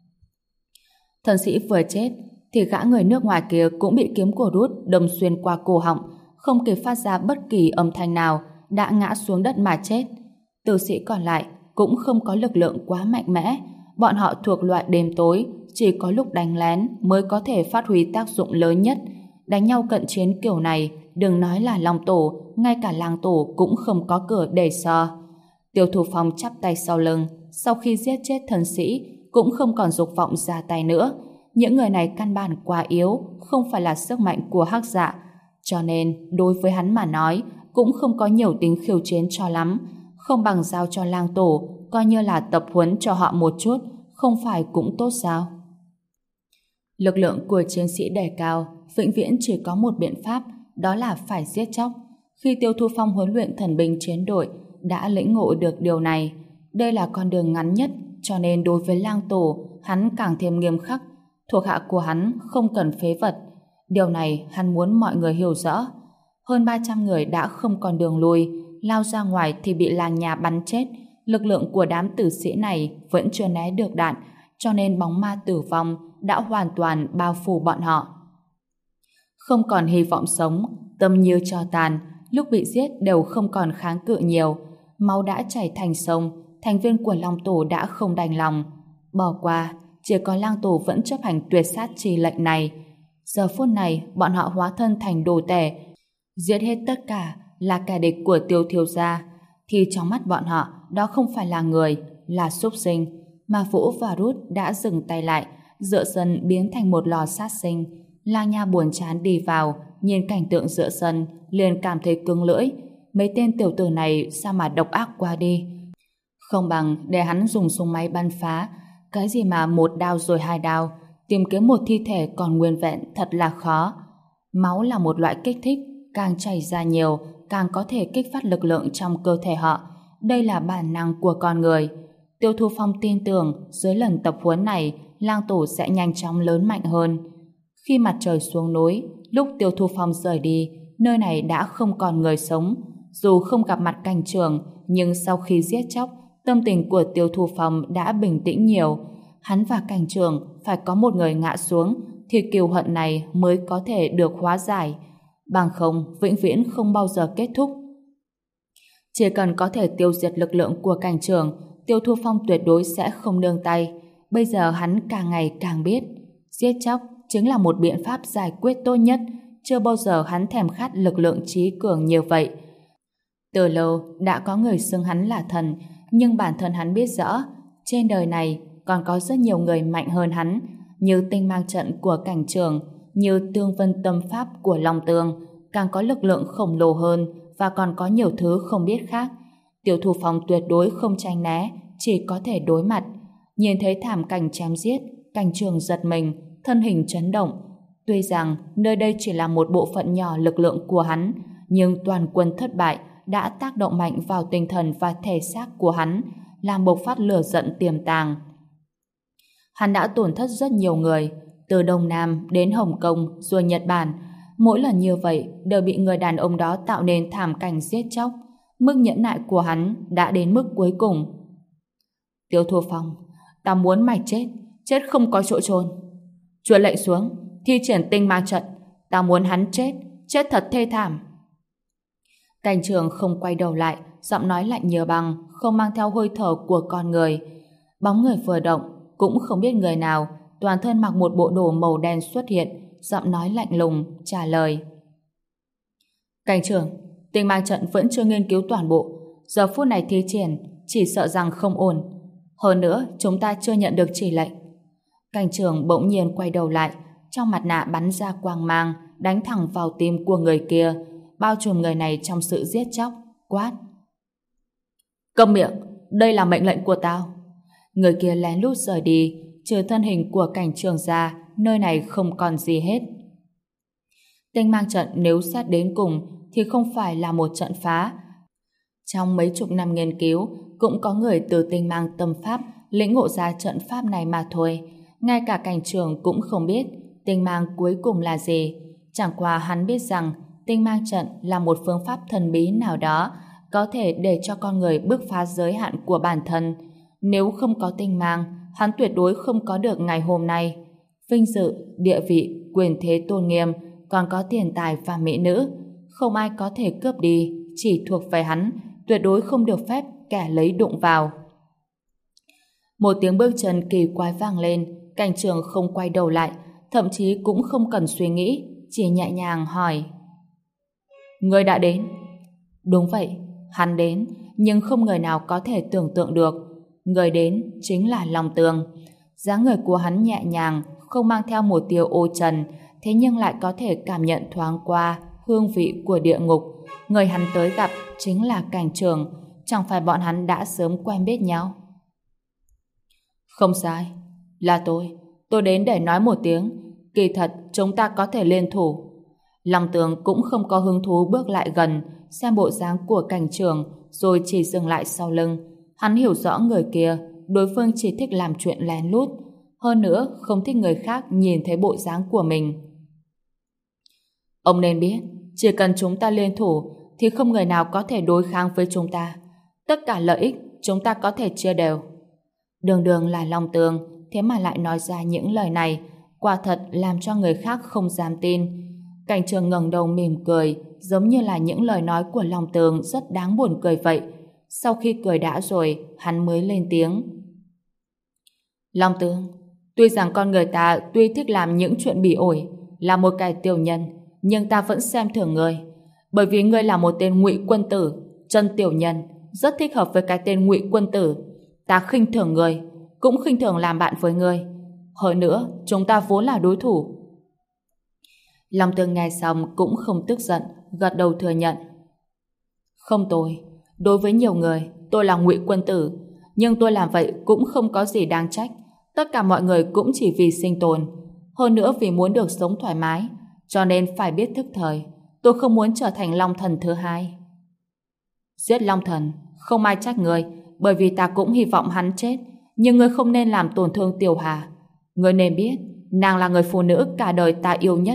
Thần sĩ vừa chết, thì gã người nước ngoài kia cũng bị kiếm của Rút đâm xuyên qua cổ họng, không kịp phát ra bất kỳ âm thanh nào, đã ngã xuống đất mà chết. Tử sĩ còn lại cũng không có lực lượng quá mạnh mẽ, bọn họ thuộc loại đêm tối, chỉ có lúc đánh lén mới có thể phát huy tác dụng lớn nhất. Đánh nhau cận chiến kiểu này, đừng nói là Long Tổ, ngay cả Lang Tổ cũng không có cửa để so. Tiêu Thu Phong chắp tay sau lưng, sau khi giết chết thần sĩ, cũng không còn dục vọng ra tay nữa. Những người này căn bản quá yếu, không phải là sức mạnh của Hắc Dạ, cho nên đối với hắn mà nói cũng không có nhiều tính khiêu chiến cho lắm. Không bằng giao cho Lang Tổ, coi như là tập huấn cho họ một chút, không phải cũng tốt sao? Lực lượng của chiến sĩ đề cao, vĩnh viễn chỉ có một biện pháp, đó là phải giết chóc. Khi Tiêu Thu Phong huấn luyện thần binh chiến đội, đã lĩnh ngộ được điều này. Đây là con đường ngắn nhất, cho nên đối với Lang Tổ, hắn càng thêm nghiêm khắc. Thuộc hạ của hắn không cần phế vật. Điều này hắn muốn mọi người hiểu rõ. Hơn 300 người đã không còn đường lui, lao ra ngoài thì bị làng nhà bắn chết. Lực lượng của đám tử sĩ này vẫn chưa né được đạn, cho nên bóng ma tử vong đã hoàn toàn bao phủ bọn họ. Không còn hy vọng sống, tâm như tro tàn, lúc bị giết đều không còn kháng cự nhiều. Máu đã chảy thành sông, thành viên của Long Tổ đã không đành lòng. Bỏ qua, chỉ có Lang Tổ vẫn chấp hành tuyệt sát chi lệnh này. Giờ phút này, bọn họ hóa thân thành đồ tể, giết hết tất cả là kẻ địch của Tiêu thiếu gia, thì trong mắt bọn họ, đó không phải là người, là súc sinh. Mà Vũ và Rút đã dừng tay lại, dựa sân biến thành một lò sát sinh. Lang Nha buồn chán đi vào, nhìn cảnh tượng dựa sân, liền cảm thấy cứng lưỡi. Mấy tên tiểu tử này sao mà độc ác quá đi. Không bằng để hắn dùng súng máy bắn phá. Cái gì mà một đao rồi hai đao, tìm kiếm một thi thể còn nguyên vẹn thật là khó. Máu là một loại kích thích, càng chảy ra nhiều, càng có thể kích phát lực lượng trong cơ thể họ. Đây là bản năng của con người. Tiêu Thu Phong tin tưởng dưới lần tập huấn này, lang tổ sẽ nhanh chóng lớn mạnh hơn. Khi mặt trời xuống núi, lúc Tiêu Thu Phong rời đi, nơi này đã không còn người sống. Dù không gặp mặt cảnh trưởng, nhưng sau khi giết chóc, tâm tình của Tiêu Thu Phong đã bình tĩnh nhiều. Hắn và cảnh trưởng phải có một người ngã xuống, thì cừu hận này mới có thể được hóa giải. Bằng không, vĩnh viễn không bao giờ kết thúc. Chỉ cần có thể tiêu diệt lực lượng của cảnh trưởng, Tiêu Thu Phong tuyệt đối sẽ không nương tay. Bây giờ hắn càng ngày càng biết, giết chóc chính là một biện pháp giải quyết tốt nhất. Chưa bao giờ hắn thèm khát lực lượng trí cường như vậy. Từ lâu đã có người xưng hắn là thần, nhưng bản thân hắn biết rõ, trên đời này còn có rất nhiều người mạnh hơn hắn, như tinh mang trận của cảnh trưởng, như tương vân tâm pháp của Long Tường, càng có lực lượng khổng lồ hơn và còn có nhiều thứ không biết khác. Tiêu Thu Phong tuyệt đối không tránh né, chỉ có thể đối mặt. Nhìn thấy thảm cảnh chém giết, cảnh trưởng giật mình, thân hình chấn động. Tuy rằng nơi đây chỉ là một bộ phận nhỏ lực lượng của hắn, nhưng toàn quân thất bại đã tác động mạnh vào tinh thần và thể xác của hắn, làm bộc phát lửa giận tiềm tàng. Hắn đã tổn thất rất nhiều người, từ Đông Nam đến Hồng Kông rồi Nhật Bản. Mỗi lần như vậy đều bị người đàn ông đó tạo nên thảm cảnh giết chóc. Mức nhẫn nại của hắn đã đến mức cuối cùng. Tiêu Thu Phong, ta muốn mày chết, chết không có chỗ chôn. Chúa lệnh xuống, thi triển tinh ma trận, ta muốn hắn chết, chết thật thê thảm. Cảnh trường không quay đầu lại, giọng nói lạnh như băng, không mang theo hơi thở của con người. Bóng người vừa động, cũng không biết người nào, toàn thân mặc một bộ đồ màu đen xuất hiện, giọng nói lạnh lùng, trả lời. Cảnh trưởng, tinh ma trận vẫn chưa nghiên cứu toàn bộ. Giờ phút này thi triển, chỉ sợ rằng không ổn. Hơn nữa, chúng ta chưa nhận được chỉ lệnh. Cảnh trưởng bỗng nhiên quay đầu lại, trong mặt nạ bắn ra quang mang, đánh thẳng vào tim của người kia, bao trùm người này trong sự giết chóc, quát. Câm miệng, đây là mệnh lệnh của tao. Người kia lén lút rời đi, trừ thân hình của cảnh trưởng ra, nơi này không còn gì hết. Tinh mang trận nếu xét đến cùng thì không phải là một trận phá. Trong mấy chục năm nghiên cứu, cũng có người từ tinh mang tâm pháp lĩnh ngộ ra trận pháp này mà thôi. Ngay cả cảnh trưởng cũng không biết tinh mang cuối cùng là gì. Chẳng qua hắn biết rằng tinh mang trận là một phương pháp thần bí nào đó có thể để cho con người bước phá giới hạn của bản thân. Nếu không có tinh mang, hắn tuyệt đối không có được ngày hôm nay. Vinh dự, địa vị, quyền thế tôn nghiêm, còn có tiền tài và mỹ nữ, không ai có thể cướp đi, chỉ thuộc về hắn, tuyệt đối không được phép kẻ lấy đụng vào. Một tiếng bước chân kỳ quái vang lên, cảnh trường không quay đầu lại, thậm chí cũng không cần suy nghĩ, chỉ nhẹ nhàng hỏi. Người đã đến. Đúng vậy, hắn đến, nhưng không người nào có thể tưởng tượng được. Người đến chính là Long Tường. Dáng người của hắn nhẹ nhàng, không mang theo một tia ô trần, thế nhưng lại có thể cảm nhận thoáng qua hương vị của địa ngục. Người hắn tới gặp chính là cảnh trường, chẳng phải bọn hắn đã sớm quen biết nhau. Không sai, là tôi đến để nói một tiếng, kỳ thật chúng ta có thể liên thủ. Long Tường cũng không có hứng thú bước lại gần, xem bộ dáng của cảnh trường, rồi chỉ dừng lại sau lưng. Hắn hiểu rõ người kia, đối phương chỉ thích làm chuyện lén lút, hơn nữa không thích người khác nhìn thấy bộ dáng của mình. Ông nên biết, chỉ cần chúng ta liên thủ thì không người nào có thể đối kháng với chúng ta. Tất cả lợi ích chúng ta có thể chia đều. Đường đường là Long Tường, thế mà lại nói ra những lời này, quả thật làm cho người khác không dám tin. Cảnh trường ngẩng đầu mỉm cười, giống như là những lời nói của Long Tường rất đáng buồn cười vậy. Sau khi cười đã rồi, hắn mới lên tiếng. Long Tường, tuy rằng con người ta tuy thích làm những chuyện bỉ ổi, là một kẻ tiểu nhân, nhưng ta vẫn xem thường ngươi, bởi vì ngươi là một tên ngụy quân tử, chân tiểu nhân, rất thích hợp với cái tên ngụy quân tử. Ta khinh thường ngươi, cũng khinh thường làm bạn với ngươi. Hơn nữa, chúng ta vốn là đối thủ. Long Tường nghe xong cũng không tức giận, gật đầu thừa nhận. Không tôi, đối với nhiều người, tôi là ngụy quân tử, nhưng tôi làm vậy cũng không có gì đáng trách. Tất cả mọi người cũng chỉ vì sinh tồn, hơn nữa vì muốn được sống thoải mái, cho nên phải biết thức thời. Tôi không muốn trở thành Long Thần thứ hai. Giết Long Thần, không ai trách người, bởi vì ta cũng hy vọng hắn chết, nhưng ngươi không nên làm tổn thương Tiểu Hà. Ngươi nên biết, nàng là người phụ nữ cả đời ta yêu nhất.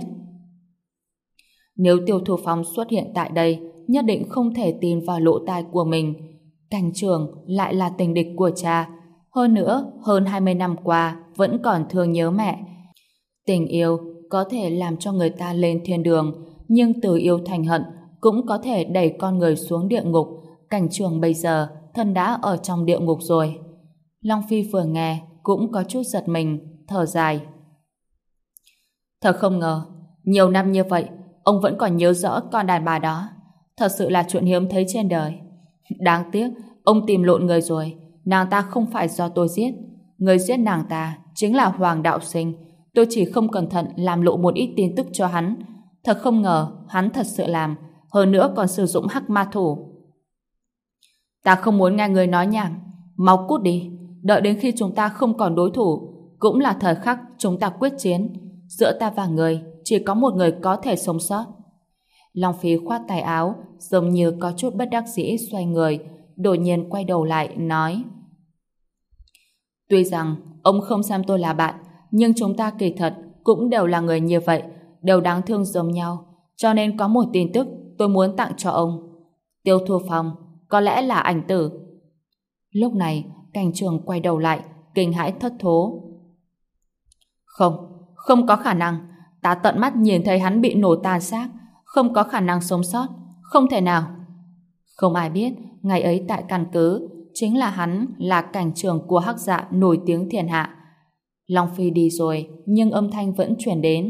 Nếu Tiêu Thu Phong xuất hiện tại đây, nhất định không thể tin vào lỗ tai của mình. Cảnh Trường lại là tình địch của cha, hơn nữa, hơn 20 năm qua vẫn còn thương nhớ mẹ. Tình yêu có thể làm cho người ta lên thiên đường, nhưng từ yêu thành hận cũng có thể đẩy con người xuống địa ngục. Cảnh Trường bây giờ thân đã ở trong địa ngục rồi. Long Phi vừa nghe cũng có chút giật mình, thở dài. Thật không ngờ, nhiều năm như vậy, ông vẫn còn nhớ rõ con đàn bà đó. Thật sự là chuyện hiếm thấy trên đời. Đáng tiếc, ông tìm lộn người rồi. Nàng ta không phải do tôi giết. Người giết nàng ta chính là Hoàng Đạo Sinh. Tôi chỉ không cẩn thận làm lộ một ít tin tức cho hắn. Thật không ngờ, hắn thật sự làm. Hơn nữa còn sử dụng hắc ma thủ. Ta không muốn nghe người nói nhảm. Mau cút đi. Đợi đến khi chúng ta không còn đối thủ, cũng là thời khắc chúng ta quyết chiến. Giữa ta và người, chỉ có một người có thể sống sót. Long Phi khoát tay áo, giống như có chút bất đắc dĩ xoay người, đột nhiên quay đầu lại, nói: Tuy rằng ông không xem tôi là bạn, nhưng chúng ta kỳ thật cũng đều là người như vậy, đều đáng thương giống nhau, cho nên có một tin tức tôi muốn tặng cho ông. Tiêu Thu Phong, có lẽ là ảnh tử. Lúc này, Cảnh Trường quay đầu lại, kinh hãi thất thố. Không có khả năng. Ta tận mắt nhìn thấy hắn bị nổ tan xác, không có khả năng sống sót, không thể nào. Không ai biết, ngày ấy tại căn cứ, chính là hắn là cảnh trường của Hắc Dạ nổi tiếng thiên hạ. Long Phi đi rồi, nhưng âm thanh vẫn truyền đến.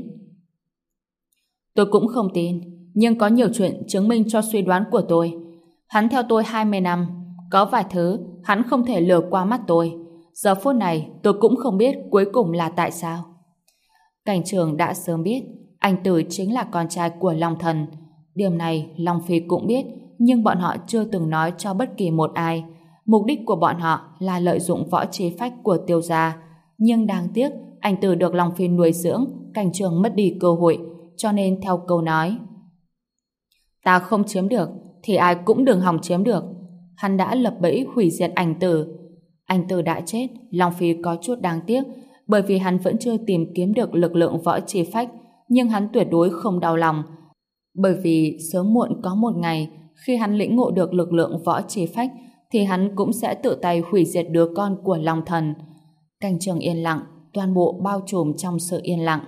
Tôi cũng không tin, nhưng có nhiều chuyện chứng minh cho suy đoán của tôi. Hắn theo tôi 20 năm, có vài thứ hắn không thể lừa qua mắt tôi. Giờ phút này tôi cũng không biết cuối cùng là tại sao. Cảnh trường đã sớm biết anh Tử chính là con trai của Long Thần. Điểm này Long Phi cũng biết, nhưng bọn họ chưa từng nói cho bất kỳ một ai. Mục đích của bọn họ là lợi dụng võ trí phách của Tiêu gia. Nhưng đáng tiếc, anh Tử được Long Phi nuôi dưỡng, Cảnh trường mất đi cơ hội, cho nên theo câu nói: Ta không chiếm được, thì ai cũng đừng hòng chiếm được. Hắn đã lập bẫy hủy diệt anh Tử. Anh Tử đã chết, Long Phi có chút đáng tiếc, bởi vì hắn vẫn chưa tìm kiếm được lực lượng võ chi phách, nhưng hắn tuyệt đối không đau lòng, bởi vì sớm muộn có một ngày khi hắn lĩnh ngộ được lực lượng võ chi phách thì hắn cũng sẽ tự tay hủy diệt đứa con của Long Thần. Cảnh trường yên lặng, toàn bộ bao trùm trong sự yên lặng.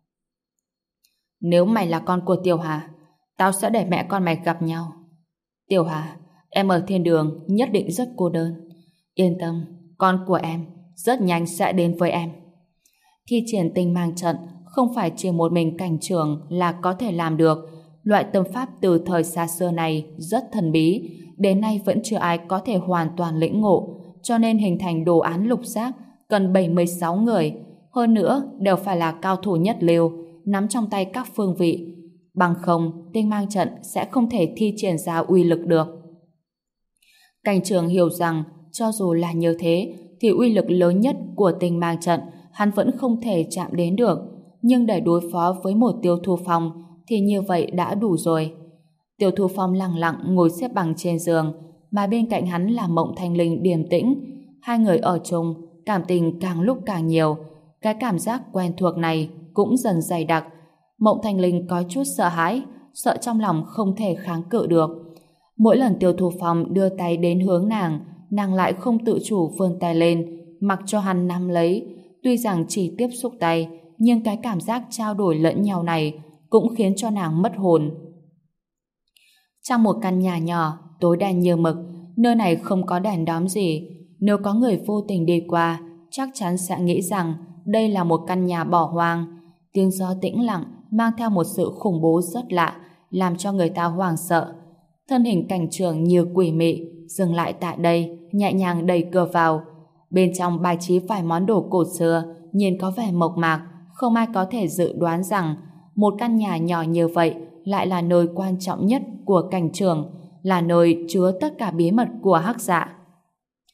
Nếu mày là con của Tiểu Hà, tao sẽ để mẹ con mày gặp nhau. Tiểu Hà, em ở thiên đường nhất định rất cô đơn. Yên tâm, con của em rất nhanh sẽ đến với em. Thi triển tinh mang trận không phải chỉ một mình Cảnh trường là có thể làm được. Loại tâm pháp từ thời xa xưa này rất thần bí, đến nay vẫn chưa ai có thể hoàn toàn lĩnh ngộ, cho nên hình thành đồ án lục giác cần 76 người, hơn nữa đều phải là cao thủ nhất lưu, nắm trong tay các phương vị. Bằng không, tinh mang trận sẽ không thể thi triển ra uy lực được. Cảnh trường hiểu rằng cho dù là như thế thì uy lực lớn nhất của tinh mang trận hắn vẫn không thể chạm đến được, nhưng để đối phó với một Tiêu Thu Phong thì như vậy đã đủ rồi. Tiêu Thu Phong lặng lặng ngồi xếp bằng trên giường, mà bên cạnh hắn là Mộng Thanh Linh điềm tĩnh. Hai người ở chung, cảm tình càng lúc càng nhiều. Cái cảm giác quen thuộc này cũng dần dày đặc. Mộng Thanh Linh có chút sợ hãi, sợ trong lòng không thể kháng cự được. Mỗi lần Tiêu Thu Phong đưa tay đến hướng nàng lại không tự chủ vươn tay lên, mặc cho hắn nắm lấy. Tuy rằng chỉ tiếp xúc tay, nhưng cái cảm giác trao đổi lẫn nhau này cũng khiến cho nàng mất hồn. Trong một căn nhà nhỏ, tối đen như mực, nơi này không có đèn đóm gì. Nếu có người vô tình đi qua, chắc chắn sẽ nghĩ rằng đây là một căn nhà bỏ hoang. Tiếng gió tĩnh lặng mang theo một sự khủng bố rất lạ, làm cho người ta hoảng sợ. Thân hình Cảnh trường như quỷ mị dừng lại tại đây, nhẹ nhàng đẩy cửa vào. Bên trong bài trí vài món đồ cổ xưa, nhìn có vẻ mộc mạc, không ai có thể dự đoán rằng một căn nhà nhỏ như vậy lại là nơi quan trọng nhất của Cảnh trường, là nơi chứa tất cả bí mật của Hắc Dạ.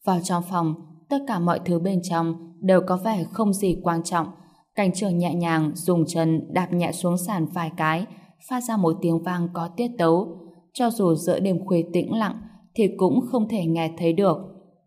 Vào trong phòng, tất cả mọi thứ bên trong đều có vẻ không gì quan trọng. Cảnh trường nhẹ nhàng dùng chân đạp nhẹ xuống sàn vài cái, phát ra một tiếng vang có tiết tấu. Cho dù giữa đêm khuya tĩnh lặng thì cũng không thể nghe thấy được.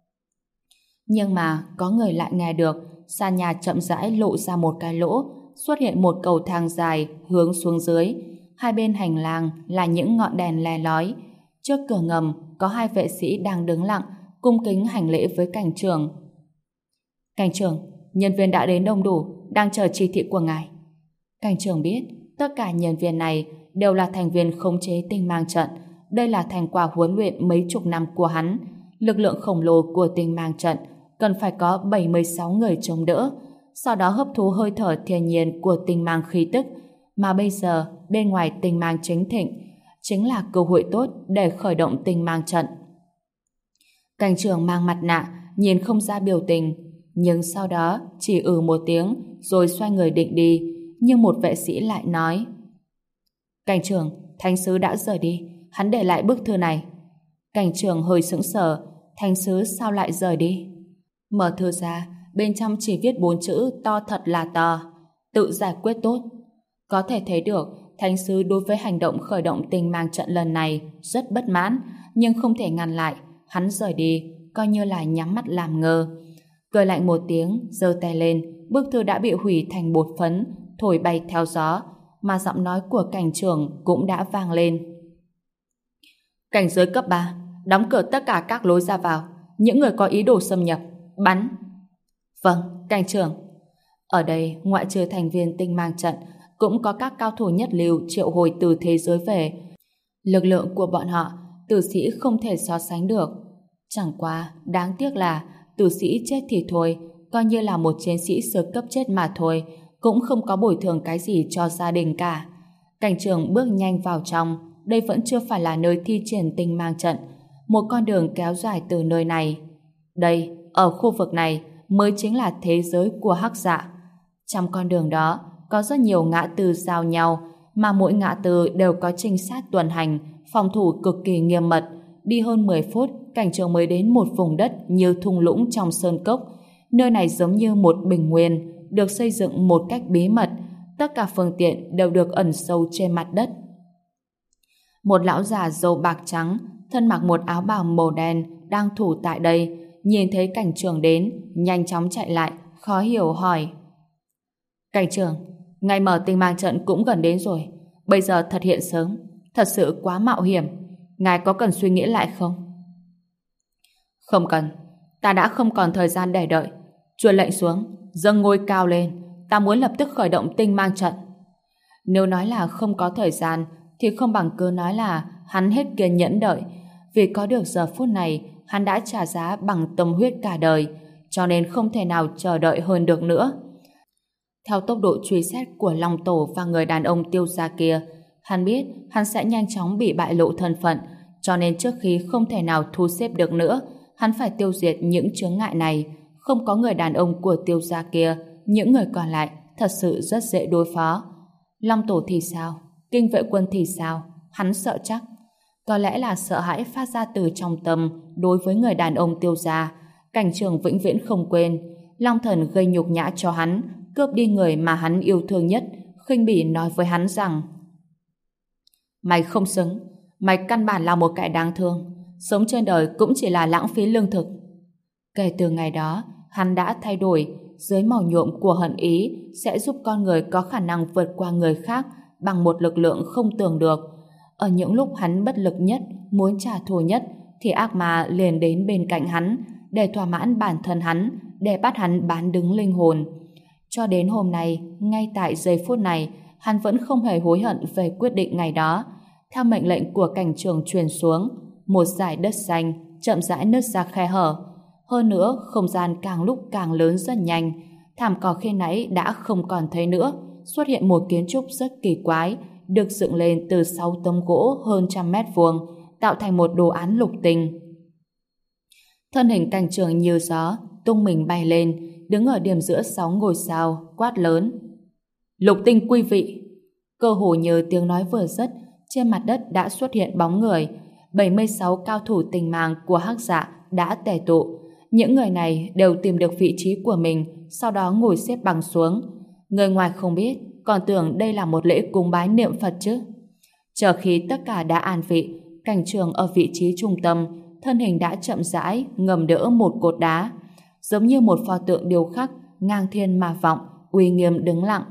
Nhưng mà có người lại nghe được. Sàn nhà chậm rãi lộ ra một cái lỗ, xuất hiện một cầu thang dài hướng xuống dưới. Hai bên hành lang là những ngọn đèn le lói. Trước cửa ngầm có hai vệ sĩ đang đứng lặng, cung kính hành lễ với cảnh trưởng. Cảnh trưởng, nhân viên đã đến đông đủ, đang chờ chỉ thị của ngài. Cảnh trưởng biết tất cả nhân viên này đều là thành viên khống chế tinh mang trận. Đây là thành quả huấn luyện mấy chục năm của hắn. Lực lượng khổng lồ của tinh mang trận cần phải có 76 người chống đỡ, sau đó hấp thu hơi thở thiên nhiên của tinh mang khí tức, mà bây giờ bên ngoài tinh mang chính thịnh chính là cơ hội tốt để khởi động tinh mang trận. Cảnh trưởng mang mặt nạ, nhìn không ra biểu tình, nhưng sau đó chỉ một tiếng rồi xoay người định đi, nhưng một vệ sĩ lại nói: Cảnh trưởng, thánh sứ đã rời đi, hắn để lại bức thư này. Cảnh trưởng hơi sững sờ, thánh sứ sao lại rời đi? Mở thư ra, bên trong chỉ viết 4 chữ to thật là to: tự giải quyết tốt. Có thể thấy được thánh sứ đối với hành động khởi động tinh mang trận lần này rất bất mãn, nhưng không thể ngăn lại. Hắn rời đi coi như là nhắm mắt làm ngơ. Cười lạnh một tiếng, giơ tay lên, bức thư đã bị hủy thành bột phấn, thổi bay theo gió, mà giọng nói của cảnh trưởng cũng đã vang lên. Cảnh giới cấp 3, đóng cửa tất cả các lối ra vào, những người có ý đồ xâm nhập, bắn. Vâng, cảnh trưởng. Ở đây, ngoại trừ thành viên tinh mang trận, cũng có các cao thủ nhất lưu triệu hồi từ thế giới về. Lực lượng của bọn họ, tử sĩ không thể so sánh được. Chẳng qua, đáng tiếc là tử sĩ chết thì thôi, coi như là một chiến sĩ sơ cấp chết mà thôi, cũng không có bồi thường cái gì cho gia đình cả. Cảnh trưởng bước nhanh vào trong. Đây vẫn chưa phải là nơi thi triển tinh mang trận. Một con đường kéo dài từ nơi này. Đây, ở khu vực này mới chính là thế giới của Hắc Dạ. Trong con đường đó có rất nhiều ngã tư giao nhau, mà mỗi ngã tư đều có trinh sát tuần hành, phòng thủ cực kỳ nghiêm mật. Đi hơn 10 phút, cảnh trưởng mới đến một vùng đất như thung lũng trong sơn cốc. Nơi này giống như một bình nguyên, được xây dựng một cách bí mật. Tất cả phương tiện đều được ẩn sâu trên mặt đất. Một lão già râu bạc trắng, thân mặc một áo bào màu đen, đang thủ tại đây, nhìn thấy cảnh trưởng đến, nhanh chóng chạy lại, khó hiểu hỏi: Cảnh trưởng, ngày mở tinh mang trận cũng gần đến rồi, bây giờ thật hiện sớm, thật sự quá mạo hiểm, ngài có cần suy nghĩ lại không? Không cần, ta đã không còn thời gian để đợi. Truyền lệnh xuống, dâng ngôi cao lên, ta muốn lập tức khởi động tinh mang trận. Nếu nói là không có thời gian thì không bằng cứ nói là hắn hết kiên nhẫn đợi, vì có được giờ phút này hắn đã trả giá bằng tâm huyết cả đời, cho nên không thể nào chờ đợi hơn được nữa. Theo tốc độ truy xét của Long Tổ và người đàn ông Tiêu gia kia, hắn biết hắn sẽ nhanh chóng bị bại lộ thân phận, cho nên trước khi không thể nào thu xếp được nữa, hắn phải tiêu diệt những chướng ngại này. Không có người đàn ông của Tiêu gia kia, những người còn lại thật sự rất dễ đối phó. Long Tổ thì sao? Kinh vệ quân thì sao? Hắn sợ chắc. Có lẽ là sợ hãi phát ra từ trong tâm đối với người đàn ông Tiêu gia. Cảnh trưởng vĩnh viễn không quên. Long Thần gây nhục nhã cho hắn, cướp đi người mà hắn yêu thương nhất, khinh bỉ nói với hắn rằng: Mày không xứng, mày căn bản là một kẻ đáng thương, sống trên đời cũng chỉ là lãng phí lương thực. Kể từ ngày đó, hắn đã thay đổi. Dưới màu nhuộm của hận ý sẽ giúp con người có khả năng vượt qua người khác bằng một lực lượng không tưởng được. Ở những lúc hắn bất lực nhất, muốn trả thù nhất, thì ác ma liền đến bên cạnh hắn để thỏa mãn bản thân hắn, để bắt hắn bán đứng linh hồn. Cho đến hôm nay, ngay tại giây phút này, hắn vẫn không hề hối hận về quyết định ngày đó. Theo mệnh lệnh của cảnh trưởng truyền xuống, một dải đất xanh chậm rãi nứt ra khe hở. Hơn nữa, không gian càng lúc càng lớn rất nhanh. Thảm cỏ khi nãy đã không còn thấy nữa. Xuất hiện một kiến trúc rất kỳ quái, được dựng lên từ 6 tấm gỗ hơn 100 mét vuông, tạo thành một đồ án lục tinh. Thân hình cảnh trưởng như gió, tung mình bay lên, đứng ở điểm giữa 6 ngôi sao, quát lớn: Lục tinh quý vị! Cơ hồ như tiếng nói vừa dứt, trên mặt đất đã xuất hiện bóng người. 76 cao thủ tinh mang của Hắc Dạ đã tề tụ. Những người này đều tìm được vị trí của mình, sau đó ngồi xếp bằng xuống. Người ngoài không biết, còn tưởng đây là một lễ cúng bái niệm Phật chứ. Chờ khi tất cả đã an vị, cảnh trường ở vị trí trung tâm, thân hình đã chậm rãi ngầm đỡ một cột đá, giống như một pho tượng điêu khắc ngang thiên mà vọng, uy nghiêm đứng lặng.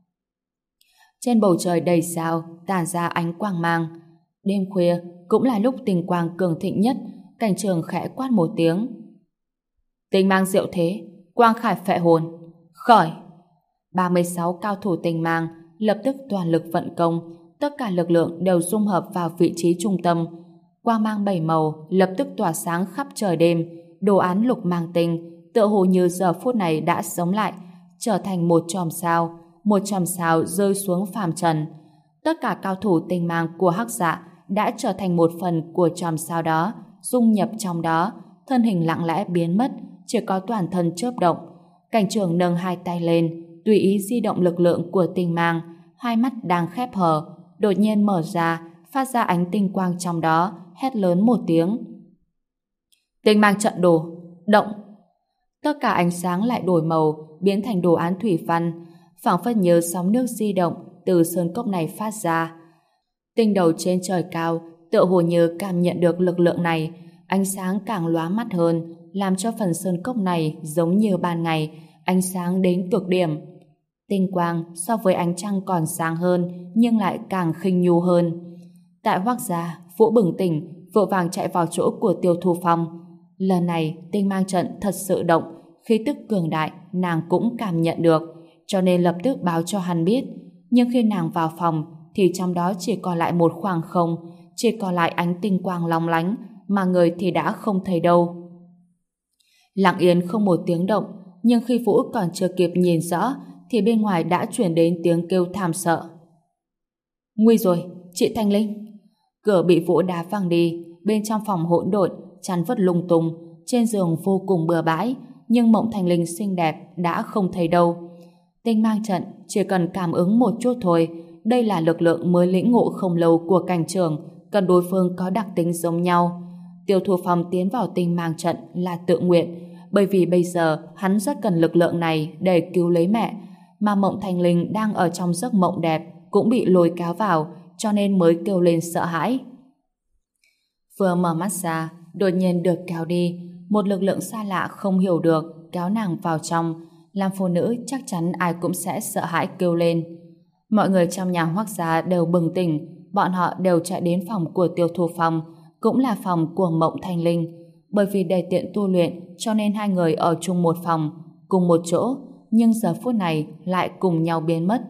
Trên bầu trời đầy sao tản ra ánh quang mang. Đêm khuya cũng là lúc tình quang cường thịnh nhất. Cảnh trường khẽ quát một tiếng: Tinh mang diệu thế, quang khải phệ hồn, khởi! 36 cao thủ tinh mang lập tức toàn lực vận công, tất cả lực lượng đều dung hợp vào vị trí trung tâm. Quang mang 7 màu lập tức tỏa sáng khắp trời đêm, đồ án lục mang tinh tựa hồ như giờ phút này đã sống lại, trở thành một chòm sao rơi xuống phàm trần. Tất cả cao thủ tinh mang của Hắc Dạ đã trở thành một phần của chòm sao đó, dung nhập trong đó, thân hình lặng lẽ biến mất, chỉ có toàn thân chớp động. Cảnh trường nâng hai tay lên, tùy ý di động lực lượng của tinh mang, hai mắt đang khép hờ, đột nhiên mở ra, phát ra ánh tinh quang trong đó, hét lớn một tiếng: Tinh mang trận đồ, động! Tất cả ánh sáng lại đổi màu, biến thành đồ án thủy văn, phảng phất như sóng nước di động từ sơn cốc này phát ra. Tinh đầu trên trời cao tựa hồ như cảm nhận được lực lượng này, ánh sáng càng lóa mắt hơn, làm cho phần sơn cốc này giống như ban ngày, ánh sáng đến cực điểm. Tinh quang so với ánh trăng còn sáng hơn, nhưng lại càng khinh nhu hơn. Tại Hoắc gia, Vũ bừng tỉnh, vội vàng chạy vào chỗ của Tiêu Thu Phong. Lần này tinh mang trận thật sự động, khí tức cường đại nàng cũng cảm nhận được, cho nên lập tức báo cho hắn biết. Nhưng khi nàng vào phòng thì trong đó chỉ còn lại một khoảng không, chỉ còn lại ánh tinh quang long lánh, mà người thì đã không thấy đâu. Lặng yên không một tiếng động, nhưng khi Vũ còn chưa kịp nhìn rõ thì bên ngoài đã chuyển đến tiếng kêu thảm sợ. Nguy rồi, chị Thanh Linh! Cửa bị Vũ đá văng đi, bên trong phòng hỗn độn, chăn vất lung tung, trên giường vô cùng bừa bãi, nhưng Mộng Thanh Linh xinh đẹp đã không thấy đâu. Tinh mang trận chỉ cần cảm ứng một chút thôi, đây là lực lượng mới lĩnh ngộ không lâu của cảnh trường, cần đối phương có đặc tính giống nhau. Tiêu Thu Phong tiến vào tinh mang trận là tự nguyện, bởi vì bây giờ hắn rất cần lực lượng này để cứu lấy mẹ, mà Mộng Thanh Linh đang ở trong giấc mộng đẹp cũng bị lôi kéo vào, cho nên mới kêu lên sợ hãi. Vừa mở mắt ra, đột nhiên được kéo đi, một lực lượng xa lạ không hiểu được kéo nàng vào trong. Làm phụ nữ chắc chắn ai cũng sẽ sợ hãi kêu lên. Mọi người trong nhà Hoắc gia đều bừng tỉnh, bọn họ đều chạy đến phòng của Tiêu Thu Phong, cũng là phòng của Mộng Thanh Linh. Bởi vì để tiện tu luyện cho nên hai người ở chung một phòng, cùng một chỗ, nhưng giờ phút này lại cùng nhau biến mất.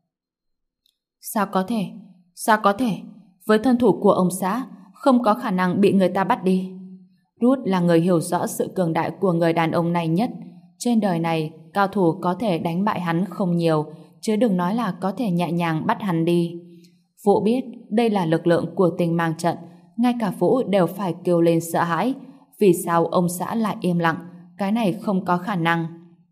Sao có thể? Sao có thể? Với thân thủ của ông xã, không có khả năng bị người ta bắt đi. Ruth là người hiểu rõ sự cường đại của người đàn ông này nhất. Trên đời này, cao thủ có thể đánh bại hắn không nhiều, chứ đừng nói là có thể nhẹ nhàng bắt hắn đi. Vũ biết đây là lực lượng của tinh mang trận, ngay cả Vũ đều phải kêu lên sợ hãi. Vì sao ông xã lại im lặng? Cái này không có khả năng.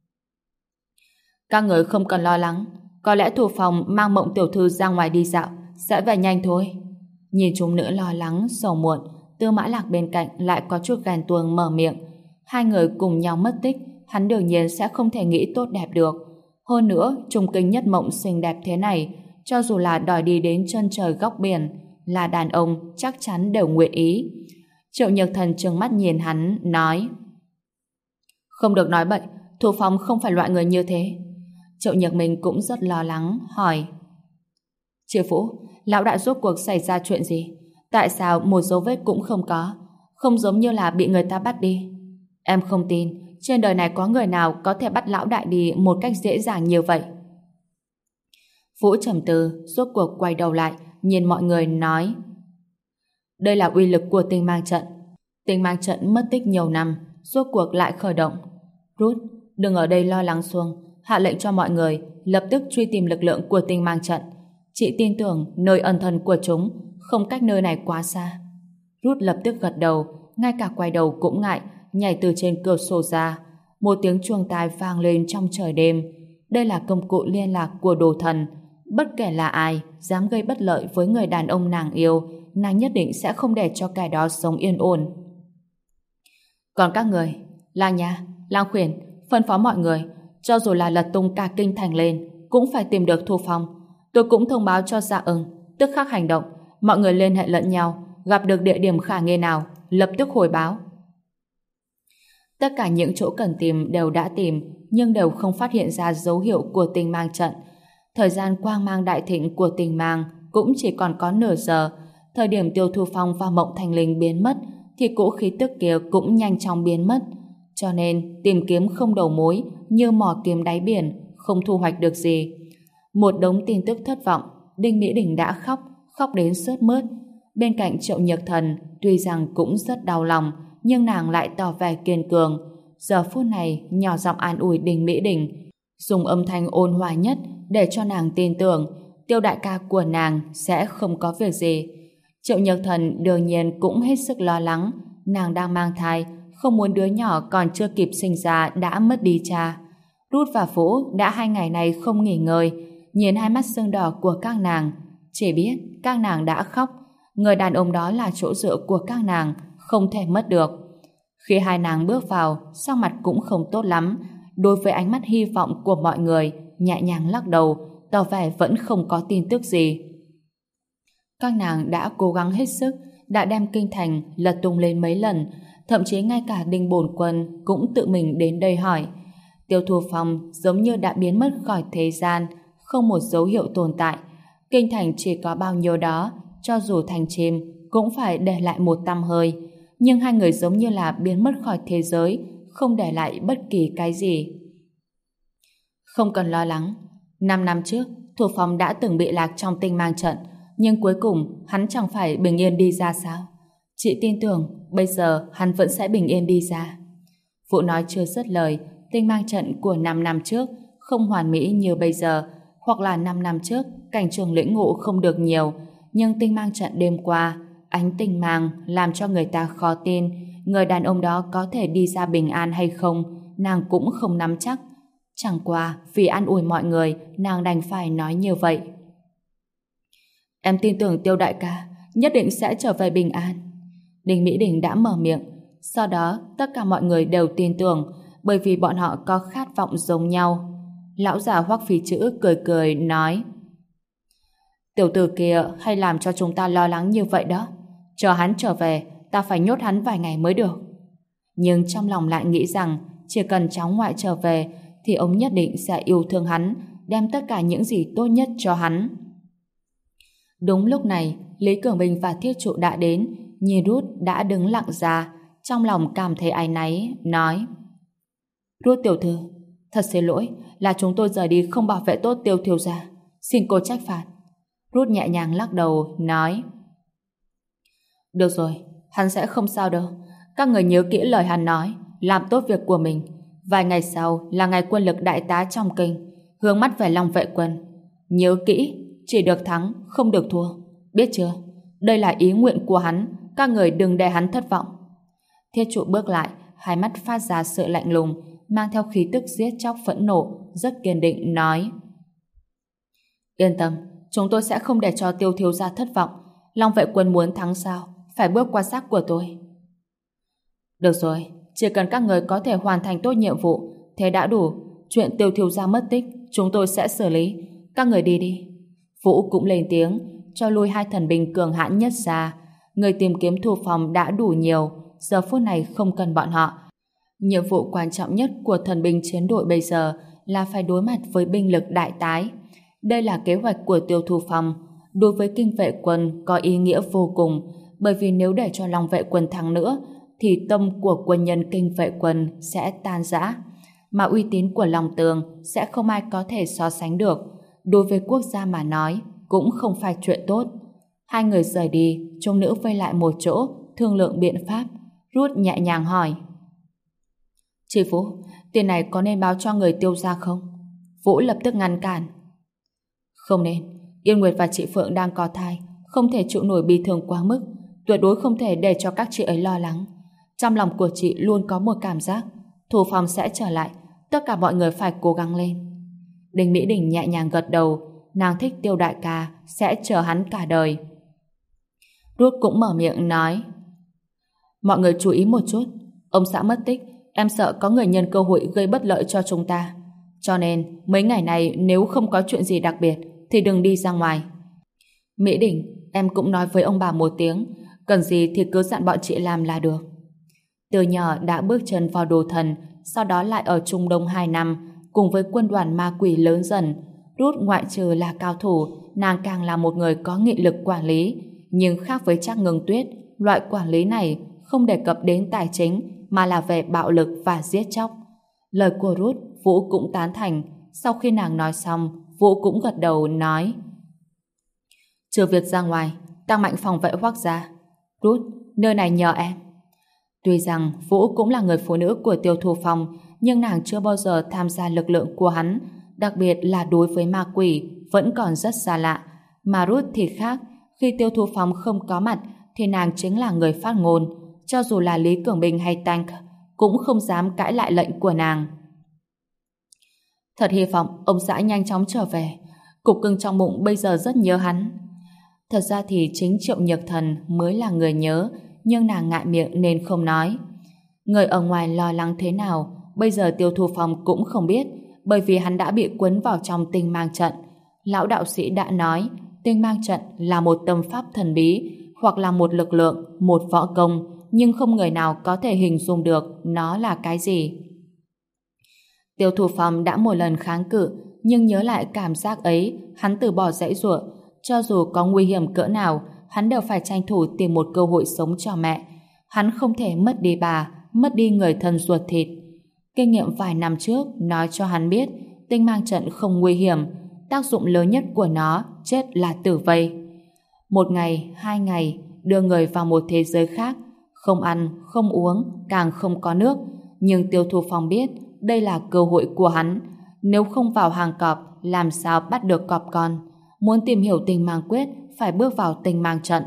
Các người không cần lo lắng, có lẽ Thu Phong mang Mộng tiểu thư ra ngoài đi dạo, sẽ về nhanh thôi. Nhìn chúng nữ lo lắng, sầu muộn, Tư Mã Lạc bên cạnh lại có chút ghen tuông mở miệng. Hai người cùng nhau mất tích, hắn đương nhiên sẽ không thể nghĩ tốt đẹp được. Hơn nữa, trùng kinh nhất Mộng xinh đẹp thế này, cho dù là đòi đi đến chân trời góc biển, là đàn ông chắc chắn đều nguyện ý. Triệu Nhược Thần trừng mắt nhìn hắn, nói: Không được nói bậy, Thu Phong không phải loại người như thế. Triệu Nhược Minh cũng rất lo lắng, hỏi: Chị Vũ, lão đại rốt cuộc xảy ra chuyện gì? Tại sao một dấu vết cũng không có? Không giống như là bị người ta bắt đi. Em không tin, trên đời này có người nào có thể bắt lão đại đi một cách dễ dàng như vậy. Vũ trầm tư, rốt cuộc quay đầu lại, nhìn mọi người nói: Đây là uy lực của tinh mang trận. Tinh mang trận mất tích nhiều năm, rốt cuộc lại khởi động. Ruth, đừng ở đây lo lắng xuống, hạ lệnh cho mọi người lập tức truy tìm lực lượng của tinh mang trận. Chị tin tưởng nơi ẩn thân của chúng không cách nơi này quá xa. Ruth lập tức gật đầu, ngay cả quay đầu cũng ngại, nhảy từ trên cửa sổ ra. Một tiếng chuông tai vang lên trong trời đêm. Đây là công cụ liên lạc của đồ thần. Bất kể là ai dám gây bất lợi với người đàn ông nàng yêu, nàng nhất định sẽ không để cho kẻ đó sống yên ổn. Còn các người, Lang nha, Lang khuyển, phân phó mọi người, cho dù là lật tung cả kinh thành lên, cũng phải tìm được Thu Phong. Tôi cũng thông báo cho Dạ Ưng, tức khắc hành động, mọi người liên hệ lẫn nhau, gặp được địa điểm khả nghi nào, lập tức hồi báo. Tất cả những chỗ cần tìm đều đã tìm, nhưng đều không phát hiện ra dấu hiệu của tình mang trận. Thời gian quang mang đại thịnh của tình mang cũng chỉ còn có nửa giờ. Thời điểm Tiêu Thu Phong và Mộng Thanh Linh biến mất, thì cỗ khí tức kia cũng nhanh chóng biến mất. Cho nên, tìm kiếm không đầu mối, như mò kiếm đáy biển, không thu hoạch được gì. Một đống tin tức thất vọng, Đinh Mỹ Đình đã khóc, khóc đến sướt mướt. Bên cạnh Triệu Nhược Thần, tuy rằng cũng rất đau lòng, nhưng nàng lại tỏ vẻ kiên cường. Giờ phút này, nhỏ giọng an ủi Đinh Mỹ Đình, dùng âm thanh ôn hòa nhất để cho nàng tin tưởng Tiêu đại ca của nàng sẽ không có việc gì. Triệu Nhược Thần đương nhiên cũng hết sức lo lắng, nàng đang mang thai, không muốn đứa nhỏ còn chưa kịp sinh ra đã mất đi cha. Rút và Vũ đã 2 ngày này không nghỉ ngơi, nhìn hai mắt sưng đỏ của các nàng, chỉ biết các nàng đã khóc. Người đàn ông đó là chỗ dựa của các nàng, không thể mất được. Khi hai nàng bước vào, sắc mặt cũng không tốt lắm. Đối với ánh mắt hy vọng của mọi người, nhẹ nhàng lắc đầu, tỏ vẻ vẫn không có tin tức gì. Các nàng đã cố gắng hết sức, đã đem kinh thành lật tung lên mấy lần, thậm chí ngay cả Đinh Bổn Quân cũng tự mình đến đây hỏi. Tiêu Thu Phong giống như đã biến mất khỏi thế gian, không một dấu hiệu tồn tại. Kinh thành chỉ có bao nhiêu đó, cho dù thành chim cũng phải để lại một tăm hơi. Nhưng hai người giống như là biến mất khỏi thế giới, không để lại bất kỳ cái gì. Không cần lo lắng. 5 năm trước, Thu Phong đã từng bị lạc trong tinh mang trận, nhưng cuối cùng hắn chẳng phải bình yên đi ra sao? Chị tin tưởng bây giờ hắn vẫn sẽ bình yên đi ra. Phụ nói chưa dứt lời, tinh mang trận của 5 năm trước không hoàn mỹ như bây giờ, hoặc là 5 năm trước cảnh trường lĩnh ngộ không được nhiều, nhưng tinh mang trận đêm qua, ánh tinh mang làm cho người ta khó tin người đàn ông đó có thể đi ra bình an hay không, nàng cũng không nắm chắc. Chẳng qua vì an ủi mọi người, nàng đành phải nói như vậy. Em tin tưởng Tiêu đại ca nhất định sẽ trở về bình an. Đinh Mỹ Đình đã mở miệng, sau đó tất cả mọi người đều tin tưởng, bởi vì bọn họ có khát vọng giống nhau. Lão già Hoắc Phí Chữ cười cười nói: Tiểu tử kia hay làm cho chúng ta lo lắng như vậy đó. Chờ hắn trở về, ta phải nhốt hắn vài ngày mới được. Nhưng trong lòng lại nghĩ rằng chỉ cần cháu ngoại trở về thì ông nhất định sẽ yêu thương hắn, đem tất cả những gì tốt nhất cho hắn. Đúng lúc này, Lý Cường Bình và Thiết Trụ đã đến, nhìn Rút đã đứng lặng ra, trong lòng cảm thấy áy náy, nói: Rút tiểu thư, thật xin lỗi là chúng tôi rời đi không bảo vệ tốt Tiêu thiếu gia, xin cô trách phạt. Rút nhẹ nhàng lắc đầu, nói: Được rồi, hắn sẽ không sao đâu. Các người nhớ kỹ lời hắn nói, làm tốt việc của mình. Vài ngày sau là ngày quân lực đại tá trong kinh, hướng mắt về Long Vệ quân. Nhớ kỹ, chỉ được thắng, không được thua. Biết chưa? Đây là ý nguyện của hắn, các người đừng để hắn thất vọng. Thiết Trụ bước lại, hai mắt phát ra sự lạnh lùng, mang theo khí tức giết chóc phẫn nộ, rất kiên định, nói: Yên tâm, chúng tôi sẽ không để cho Tiêu thiếu gia thất vọng. Long Vệ quân muốn thắng sao, phải bước qua xác của tôi. Được rồi, chỉ cần các người có thể hoàn thành tốt nhiệm vụ, thế đã đủ. Chuyện Tiêu thiếu gia mất tích, chúng tôi sẽ xử lý. Các người đi đi. Vũ cũng lên tiếng, cho lui hai thần binh cường hãn nhất ra. Người tìm kiếm Thu Phong đã đủ nhiều, giờ phút này không cần bọn họ. Nhiệm vụ quan trọng nhất của thần binh chiến đội bây giờ là phải đối mặt với binh lực đại tái. Đây là kế hoạch của Tiêu Thu Phong. Đối với kinh vệ quân có ý nghĩa vô cùng, bởi vì nếu để cho Long Vệ quân thắng nữa thì tâm của quân nhân kinh vệ quân sẽ tan rã, mà uy tín của Long Tường sẽ không ai có thể so sánh được. Đối với quốc gia mà nói cũng không phải chuyện tốt. Hai người rời đi, chúng nữ vây lại một chỗ thương lượng biện pháp. Rút nhẹ nhàng hỏi: Chị Vũ, tiền này có nên báo cho người Tiêu gia không? Vũ lập tức ngăn cản: Không nên, Yên Nguyệt và chị Phượng đang có thai, không thể chịu nổi bi thương quá mức, tuyệt đối không thể để cho các chị ấy lo lắng. Trong lòng của chị luôn có một cảm giác Thu Phong sẽ trở lại, tất cả mọi người phải cố gắng lên. Đinh Mỹ Đình nhẹ nhàng gật đầu, nàng thích Tiêu đại ca, sẽ chờ hắn cả đời. Rút cũng mở miệng nói: Mọi người chú ý một chút, ông xã mất tích, em sợ có người nhân cơ hội gây bất lợi cho chúng ta. Cho nên, mấy ngày này nếu không có chuyện gì đặc biệt, thì đừng đi ra ngoài. Mỹ Đình, em cũng nói với ông bà một tiếng, cần gì thì cứ dặn bọn chị làm là được. Từ nhỏ đã bước chân vào đồ thần, sau đó lại ở Trung Đông 2 năm, cùng với quân đoàn ma quỷ lớn dần. Ruth ngoại trừ là cao thủ, nàng càng là một người có nghị lực quản lý. Nhưng khác với Trác Ngưng Tuyết, loại quản lý này không đề cập đến tài chính, mà là về bạo lực và giết chóc. Lời của Ruth, Vũ cũng tán thành. Sau khi nàng nói xong, Vũ cũng gật đầu nói: trừ việc ra ngoài, tăng mạnh phòng vệ Hoắc gia. Ruth, nơi này nhờ em. Tuy rằng Vũ cũng là người phụ nữ của Tiêu Thu Phong, nhưng nàng chưa bao giờ tham gia lực lượng của hắn, đặc biệt là đối với ma quỷ, vẫn còn rất xa lạ. Mà Ruth thì khác, khi Tiêu Thu Phong không có mặt, thì nàng chính là người phát ngôn, cho dù là Lý Cường Bình hay Tank, cũng không dám cãi lại lệnh của nàng. Thật hy vọng ông xã nhanh chóng trở về, cục cưng trong bụng bây giờ rất nhớ hắn. Thật ra thì chính Triệu Nhược Thần mới là người nhớ, nhưng nàng ngại miệng nên không nói. Người ở ngoài lo lắng thế nào, bây giờ Tiêu Thu Phong cũng không biết, bởi vì hắn đã bị cuốn vào trong tinh mang trận. Lão đạo sĩ đã nói, tinh mang trận là một tâm pháp thần bí, hoặc là một lực lượng, một võ công, nhưng không người nào có thể hình dung được nó là cái gì. Tiêu Thu Phong đã một lần kháng cự, nhưng nhớ lại cảm giác ấy, hắn từ bỏ giãy giụa. Cho dù có nguy hiểm cỡ nào, hắn đều phải tranh thủ tìm một cơ hội sống cho mẹ. Hắn không thể mất đi bà, mất đi người thân ruột thịt. Kinh nghiệm vài năm trước nói cho hắn biết, tinh mang trận không nguy hiểm, tác dụng lớn nhất của nó chết là tử vây. Một ngày, 2 ngày, đưa người vào một thế giới khác, không ăn, không uống, càng không có nước. Nhưng Tiêu Thu Phong biết đây là cơ hội của hắn. Nếu không vào hàng cọp, làm sao bắt được cọp con? Muốn tìm hiểu tinh mang quyết, phải bước vào tinh mang trận.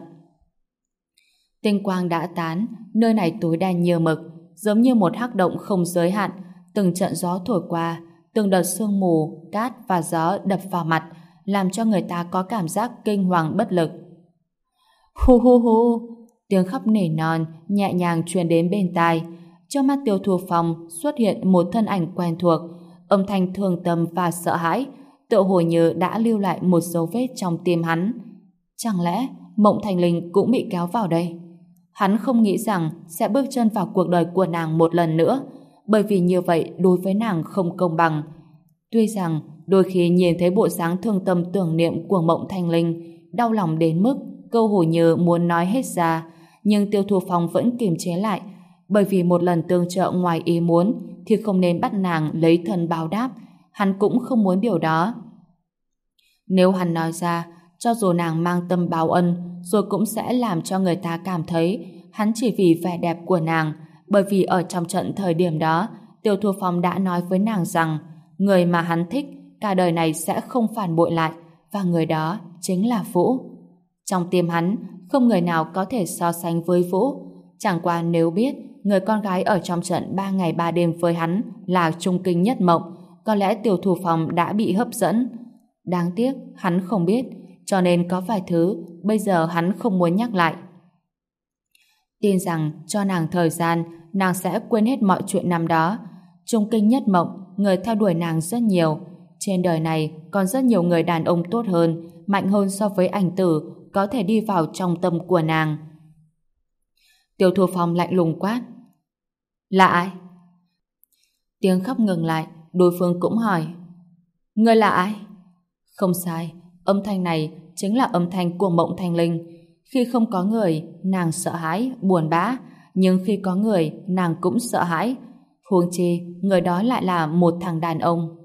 Tinh quang đã tán, nơi này tối đen như mực, giống như một hắc động không giới hạn. Từng trận gió thổi qua, từng đợt sương mù, cát và gió đập vào mặt, làm cho người ta có cảm giác kinh hoàng bất lực. Hu hu hu, tiếng khóc nỉ non nhẹ nhàng truyền đến bên tai. Trước mắt Tiêu Thu Phong xuất hiện một thân ảnh quen thuộc, âm thanh thương tâm và sợ hãi, tựa hồ như đã lưu lại một dấu vết trong tim hắn. Chẳng lẽ Mộng Thành Linh cũng bị kéo vào đây? Hắn không nghĩ rằng sẽ bước chân vào cuộc đời của nàng một lần nữa, bởi vì như vậy đối với nàng không công bằng. Tuy rằng đôi khi nhìn thấy bộ dáng thương tâm tưởng niệm của Mộng Thành Linh, đau lòng đến mức cơ hồ như muốn nói hết ra, nhưng Tiêu Thu Phong vẫn kiềm chế lại, bởi vì một lần tương trợ ngoài ý muốn thì không nên bắt nàng lấy thân báo đáp. Hắn cũng không muốn điều đó. Nếu hắn nói ra, cho dù nàng mang tâm báo ân, rồi cũng sẽ làm cho người ta cảm thấy hắn chỉ vì vẻ đẹp của nàng, bởi vì ở trong trận thời điểm đó, Tiêu Thu Phong đã nói với nàng rằng người mà hắn thích cả đời này sẽ không phản bội lại, và người đó chính là Vũ. Trong tim hắn, không người nào có thể so sánh với Vũ. Chẳng qua nếu biết người con gái ở trong trận 3 ngày 3 đêm với hắn là Trung Kinh Nhất Mộng, có lẽ Tiêu Thu Phong đã bị hấp dẫn. Đáng tiếc, hắn không biết, cho nên có vài thứ bây giờ hắn không muốn nhắc lại. Tin rằng cho nàng thời gian, nàng sẽ quên hết mọi chuyện năm đó. Trung Kinh Nhất Mộng, người theo đuổi nàng rất nhiều. Trên đời này còn rất nhiều người đàn ông tốt hơn, mạnh hơn so với ảnh tử, có thể đi vào trong tâm của nàng. Tiêu Thu Phong lạnh lùng quát: là ai? Tiếng khóc ngừng lại, đối phương cũng hỏi: ngươi là ai? Không sai, âm thanh này chính là âm thanh của Mộng Thành Linh. Khi không có người, nàng sợ hãi, buồn bã, nhưng khi có người, nàng cũng sợ hãi. Huống chi, người đó lại là một thằng đàn ông.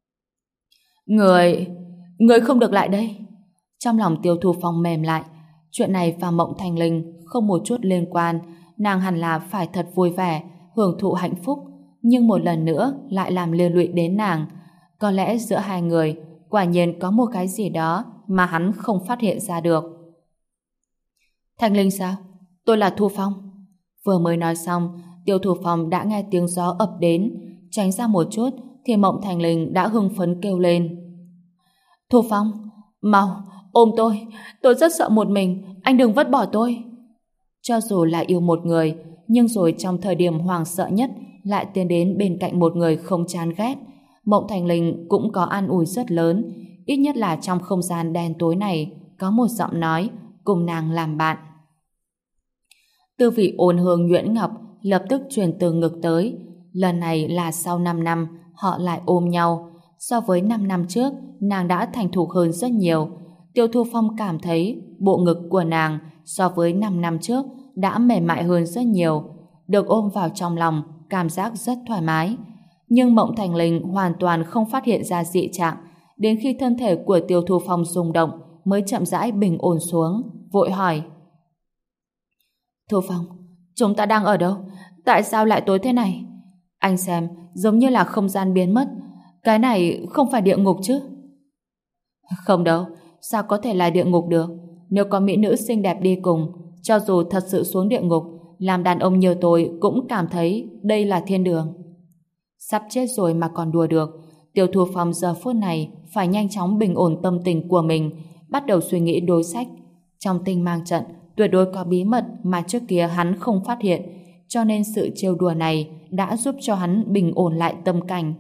Người không được lại đây. Trong lòng Tiêu Thu Phong mềm lại. Chuyện này và Mộng Thành Linh không một chút liên quan. Nàng hẳn là phải thật vui vẻ, hưởng thụ hạnh phúc, nhưng một lần nữa lại làm liên lụy đến nàng. Có lẽ giữa hai người quả nhiên có một cái gì đó mà hắn không phát hiện ra được. Thành Linh sao? Tôi là Thu Phong. Vừa mới nói xong, Tiêu Thu Phong đã nghe tiếng gió ập đến. Tránh ra một chút thì Mộng Thành Linh đã hưng phấn kêu lên: Thu Phong, mau ôm tôi rất sợ một mình, anh đừng vứt bỏ tôi. Cho dù là yêu một người, nhưng rồi trong thời điểm hoảng sợ nhất, lại tiến đến bên cạnh một người không chán ghét. Mộng Thành Linh cũng có an ủi rất lớn, ít nhất là trong không gian đen tối này có một giọng nói cùng nàng làm bạn. Tư vị ôn hương nhuyễn ngọc lập tức truyền từ ngực tới. Lần này là sau 5 năm họ lại ôm nhau. So với 5 năm trước, nàng đã thành thục hơn rất nhiều. Tiêu Thu Phong cảm thấy bộ ngực của nàng so với 5 năm trước đã mềm mại hơn rất nhiều. Được ôm vào trong lòng, cảm giác rất thoải mái. Nhưng Mộng Thành Linh hoàn toàn không phát hiện ra dị trạng. Đến khi thân thể của Tiêu Thu Phong rung động mới chậm rãi bình ổn xuống, vội hỏi: Thu Phong, chúng ta đang ở đâu? Tại sao lại tối thế này? Anh xem, giống như là không gian biến mất. Cái này không phải địa ngục chứ? Không đâu, sao có thể là địa ngục được? Nếu có mỹ nữ xinh đẹp đi cùng, cho dù thật sự xuống địa ngục, làm đàn ông như tôi cũng cảm thấy đây là thiên đường. Sắp chết rồi mà còn đùa được. Tiêu Thu Phong giờ phút này phải nhanh chóng bình ổn tâm tình của mình, bắt đầu suy nghĩ đối sách. Trong Tinh Mang Trận tuyệt đối có bí mật mà trước kia hắn không phát hiện, cho nên sự trêu đùa này đã giúp cho hắn bình ổn lại tâm cảnh.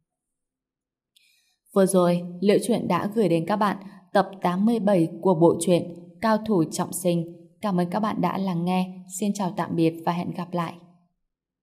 Vừa rồi, Liễu Chuyện đã gửi đến các bạn tập 87 của bộ truyện Cao Thủ Trọng Sinh. Cảm ơn các bạn đã lắng nghe. Xin chào tạm biệt và hẹn gặp lại.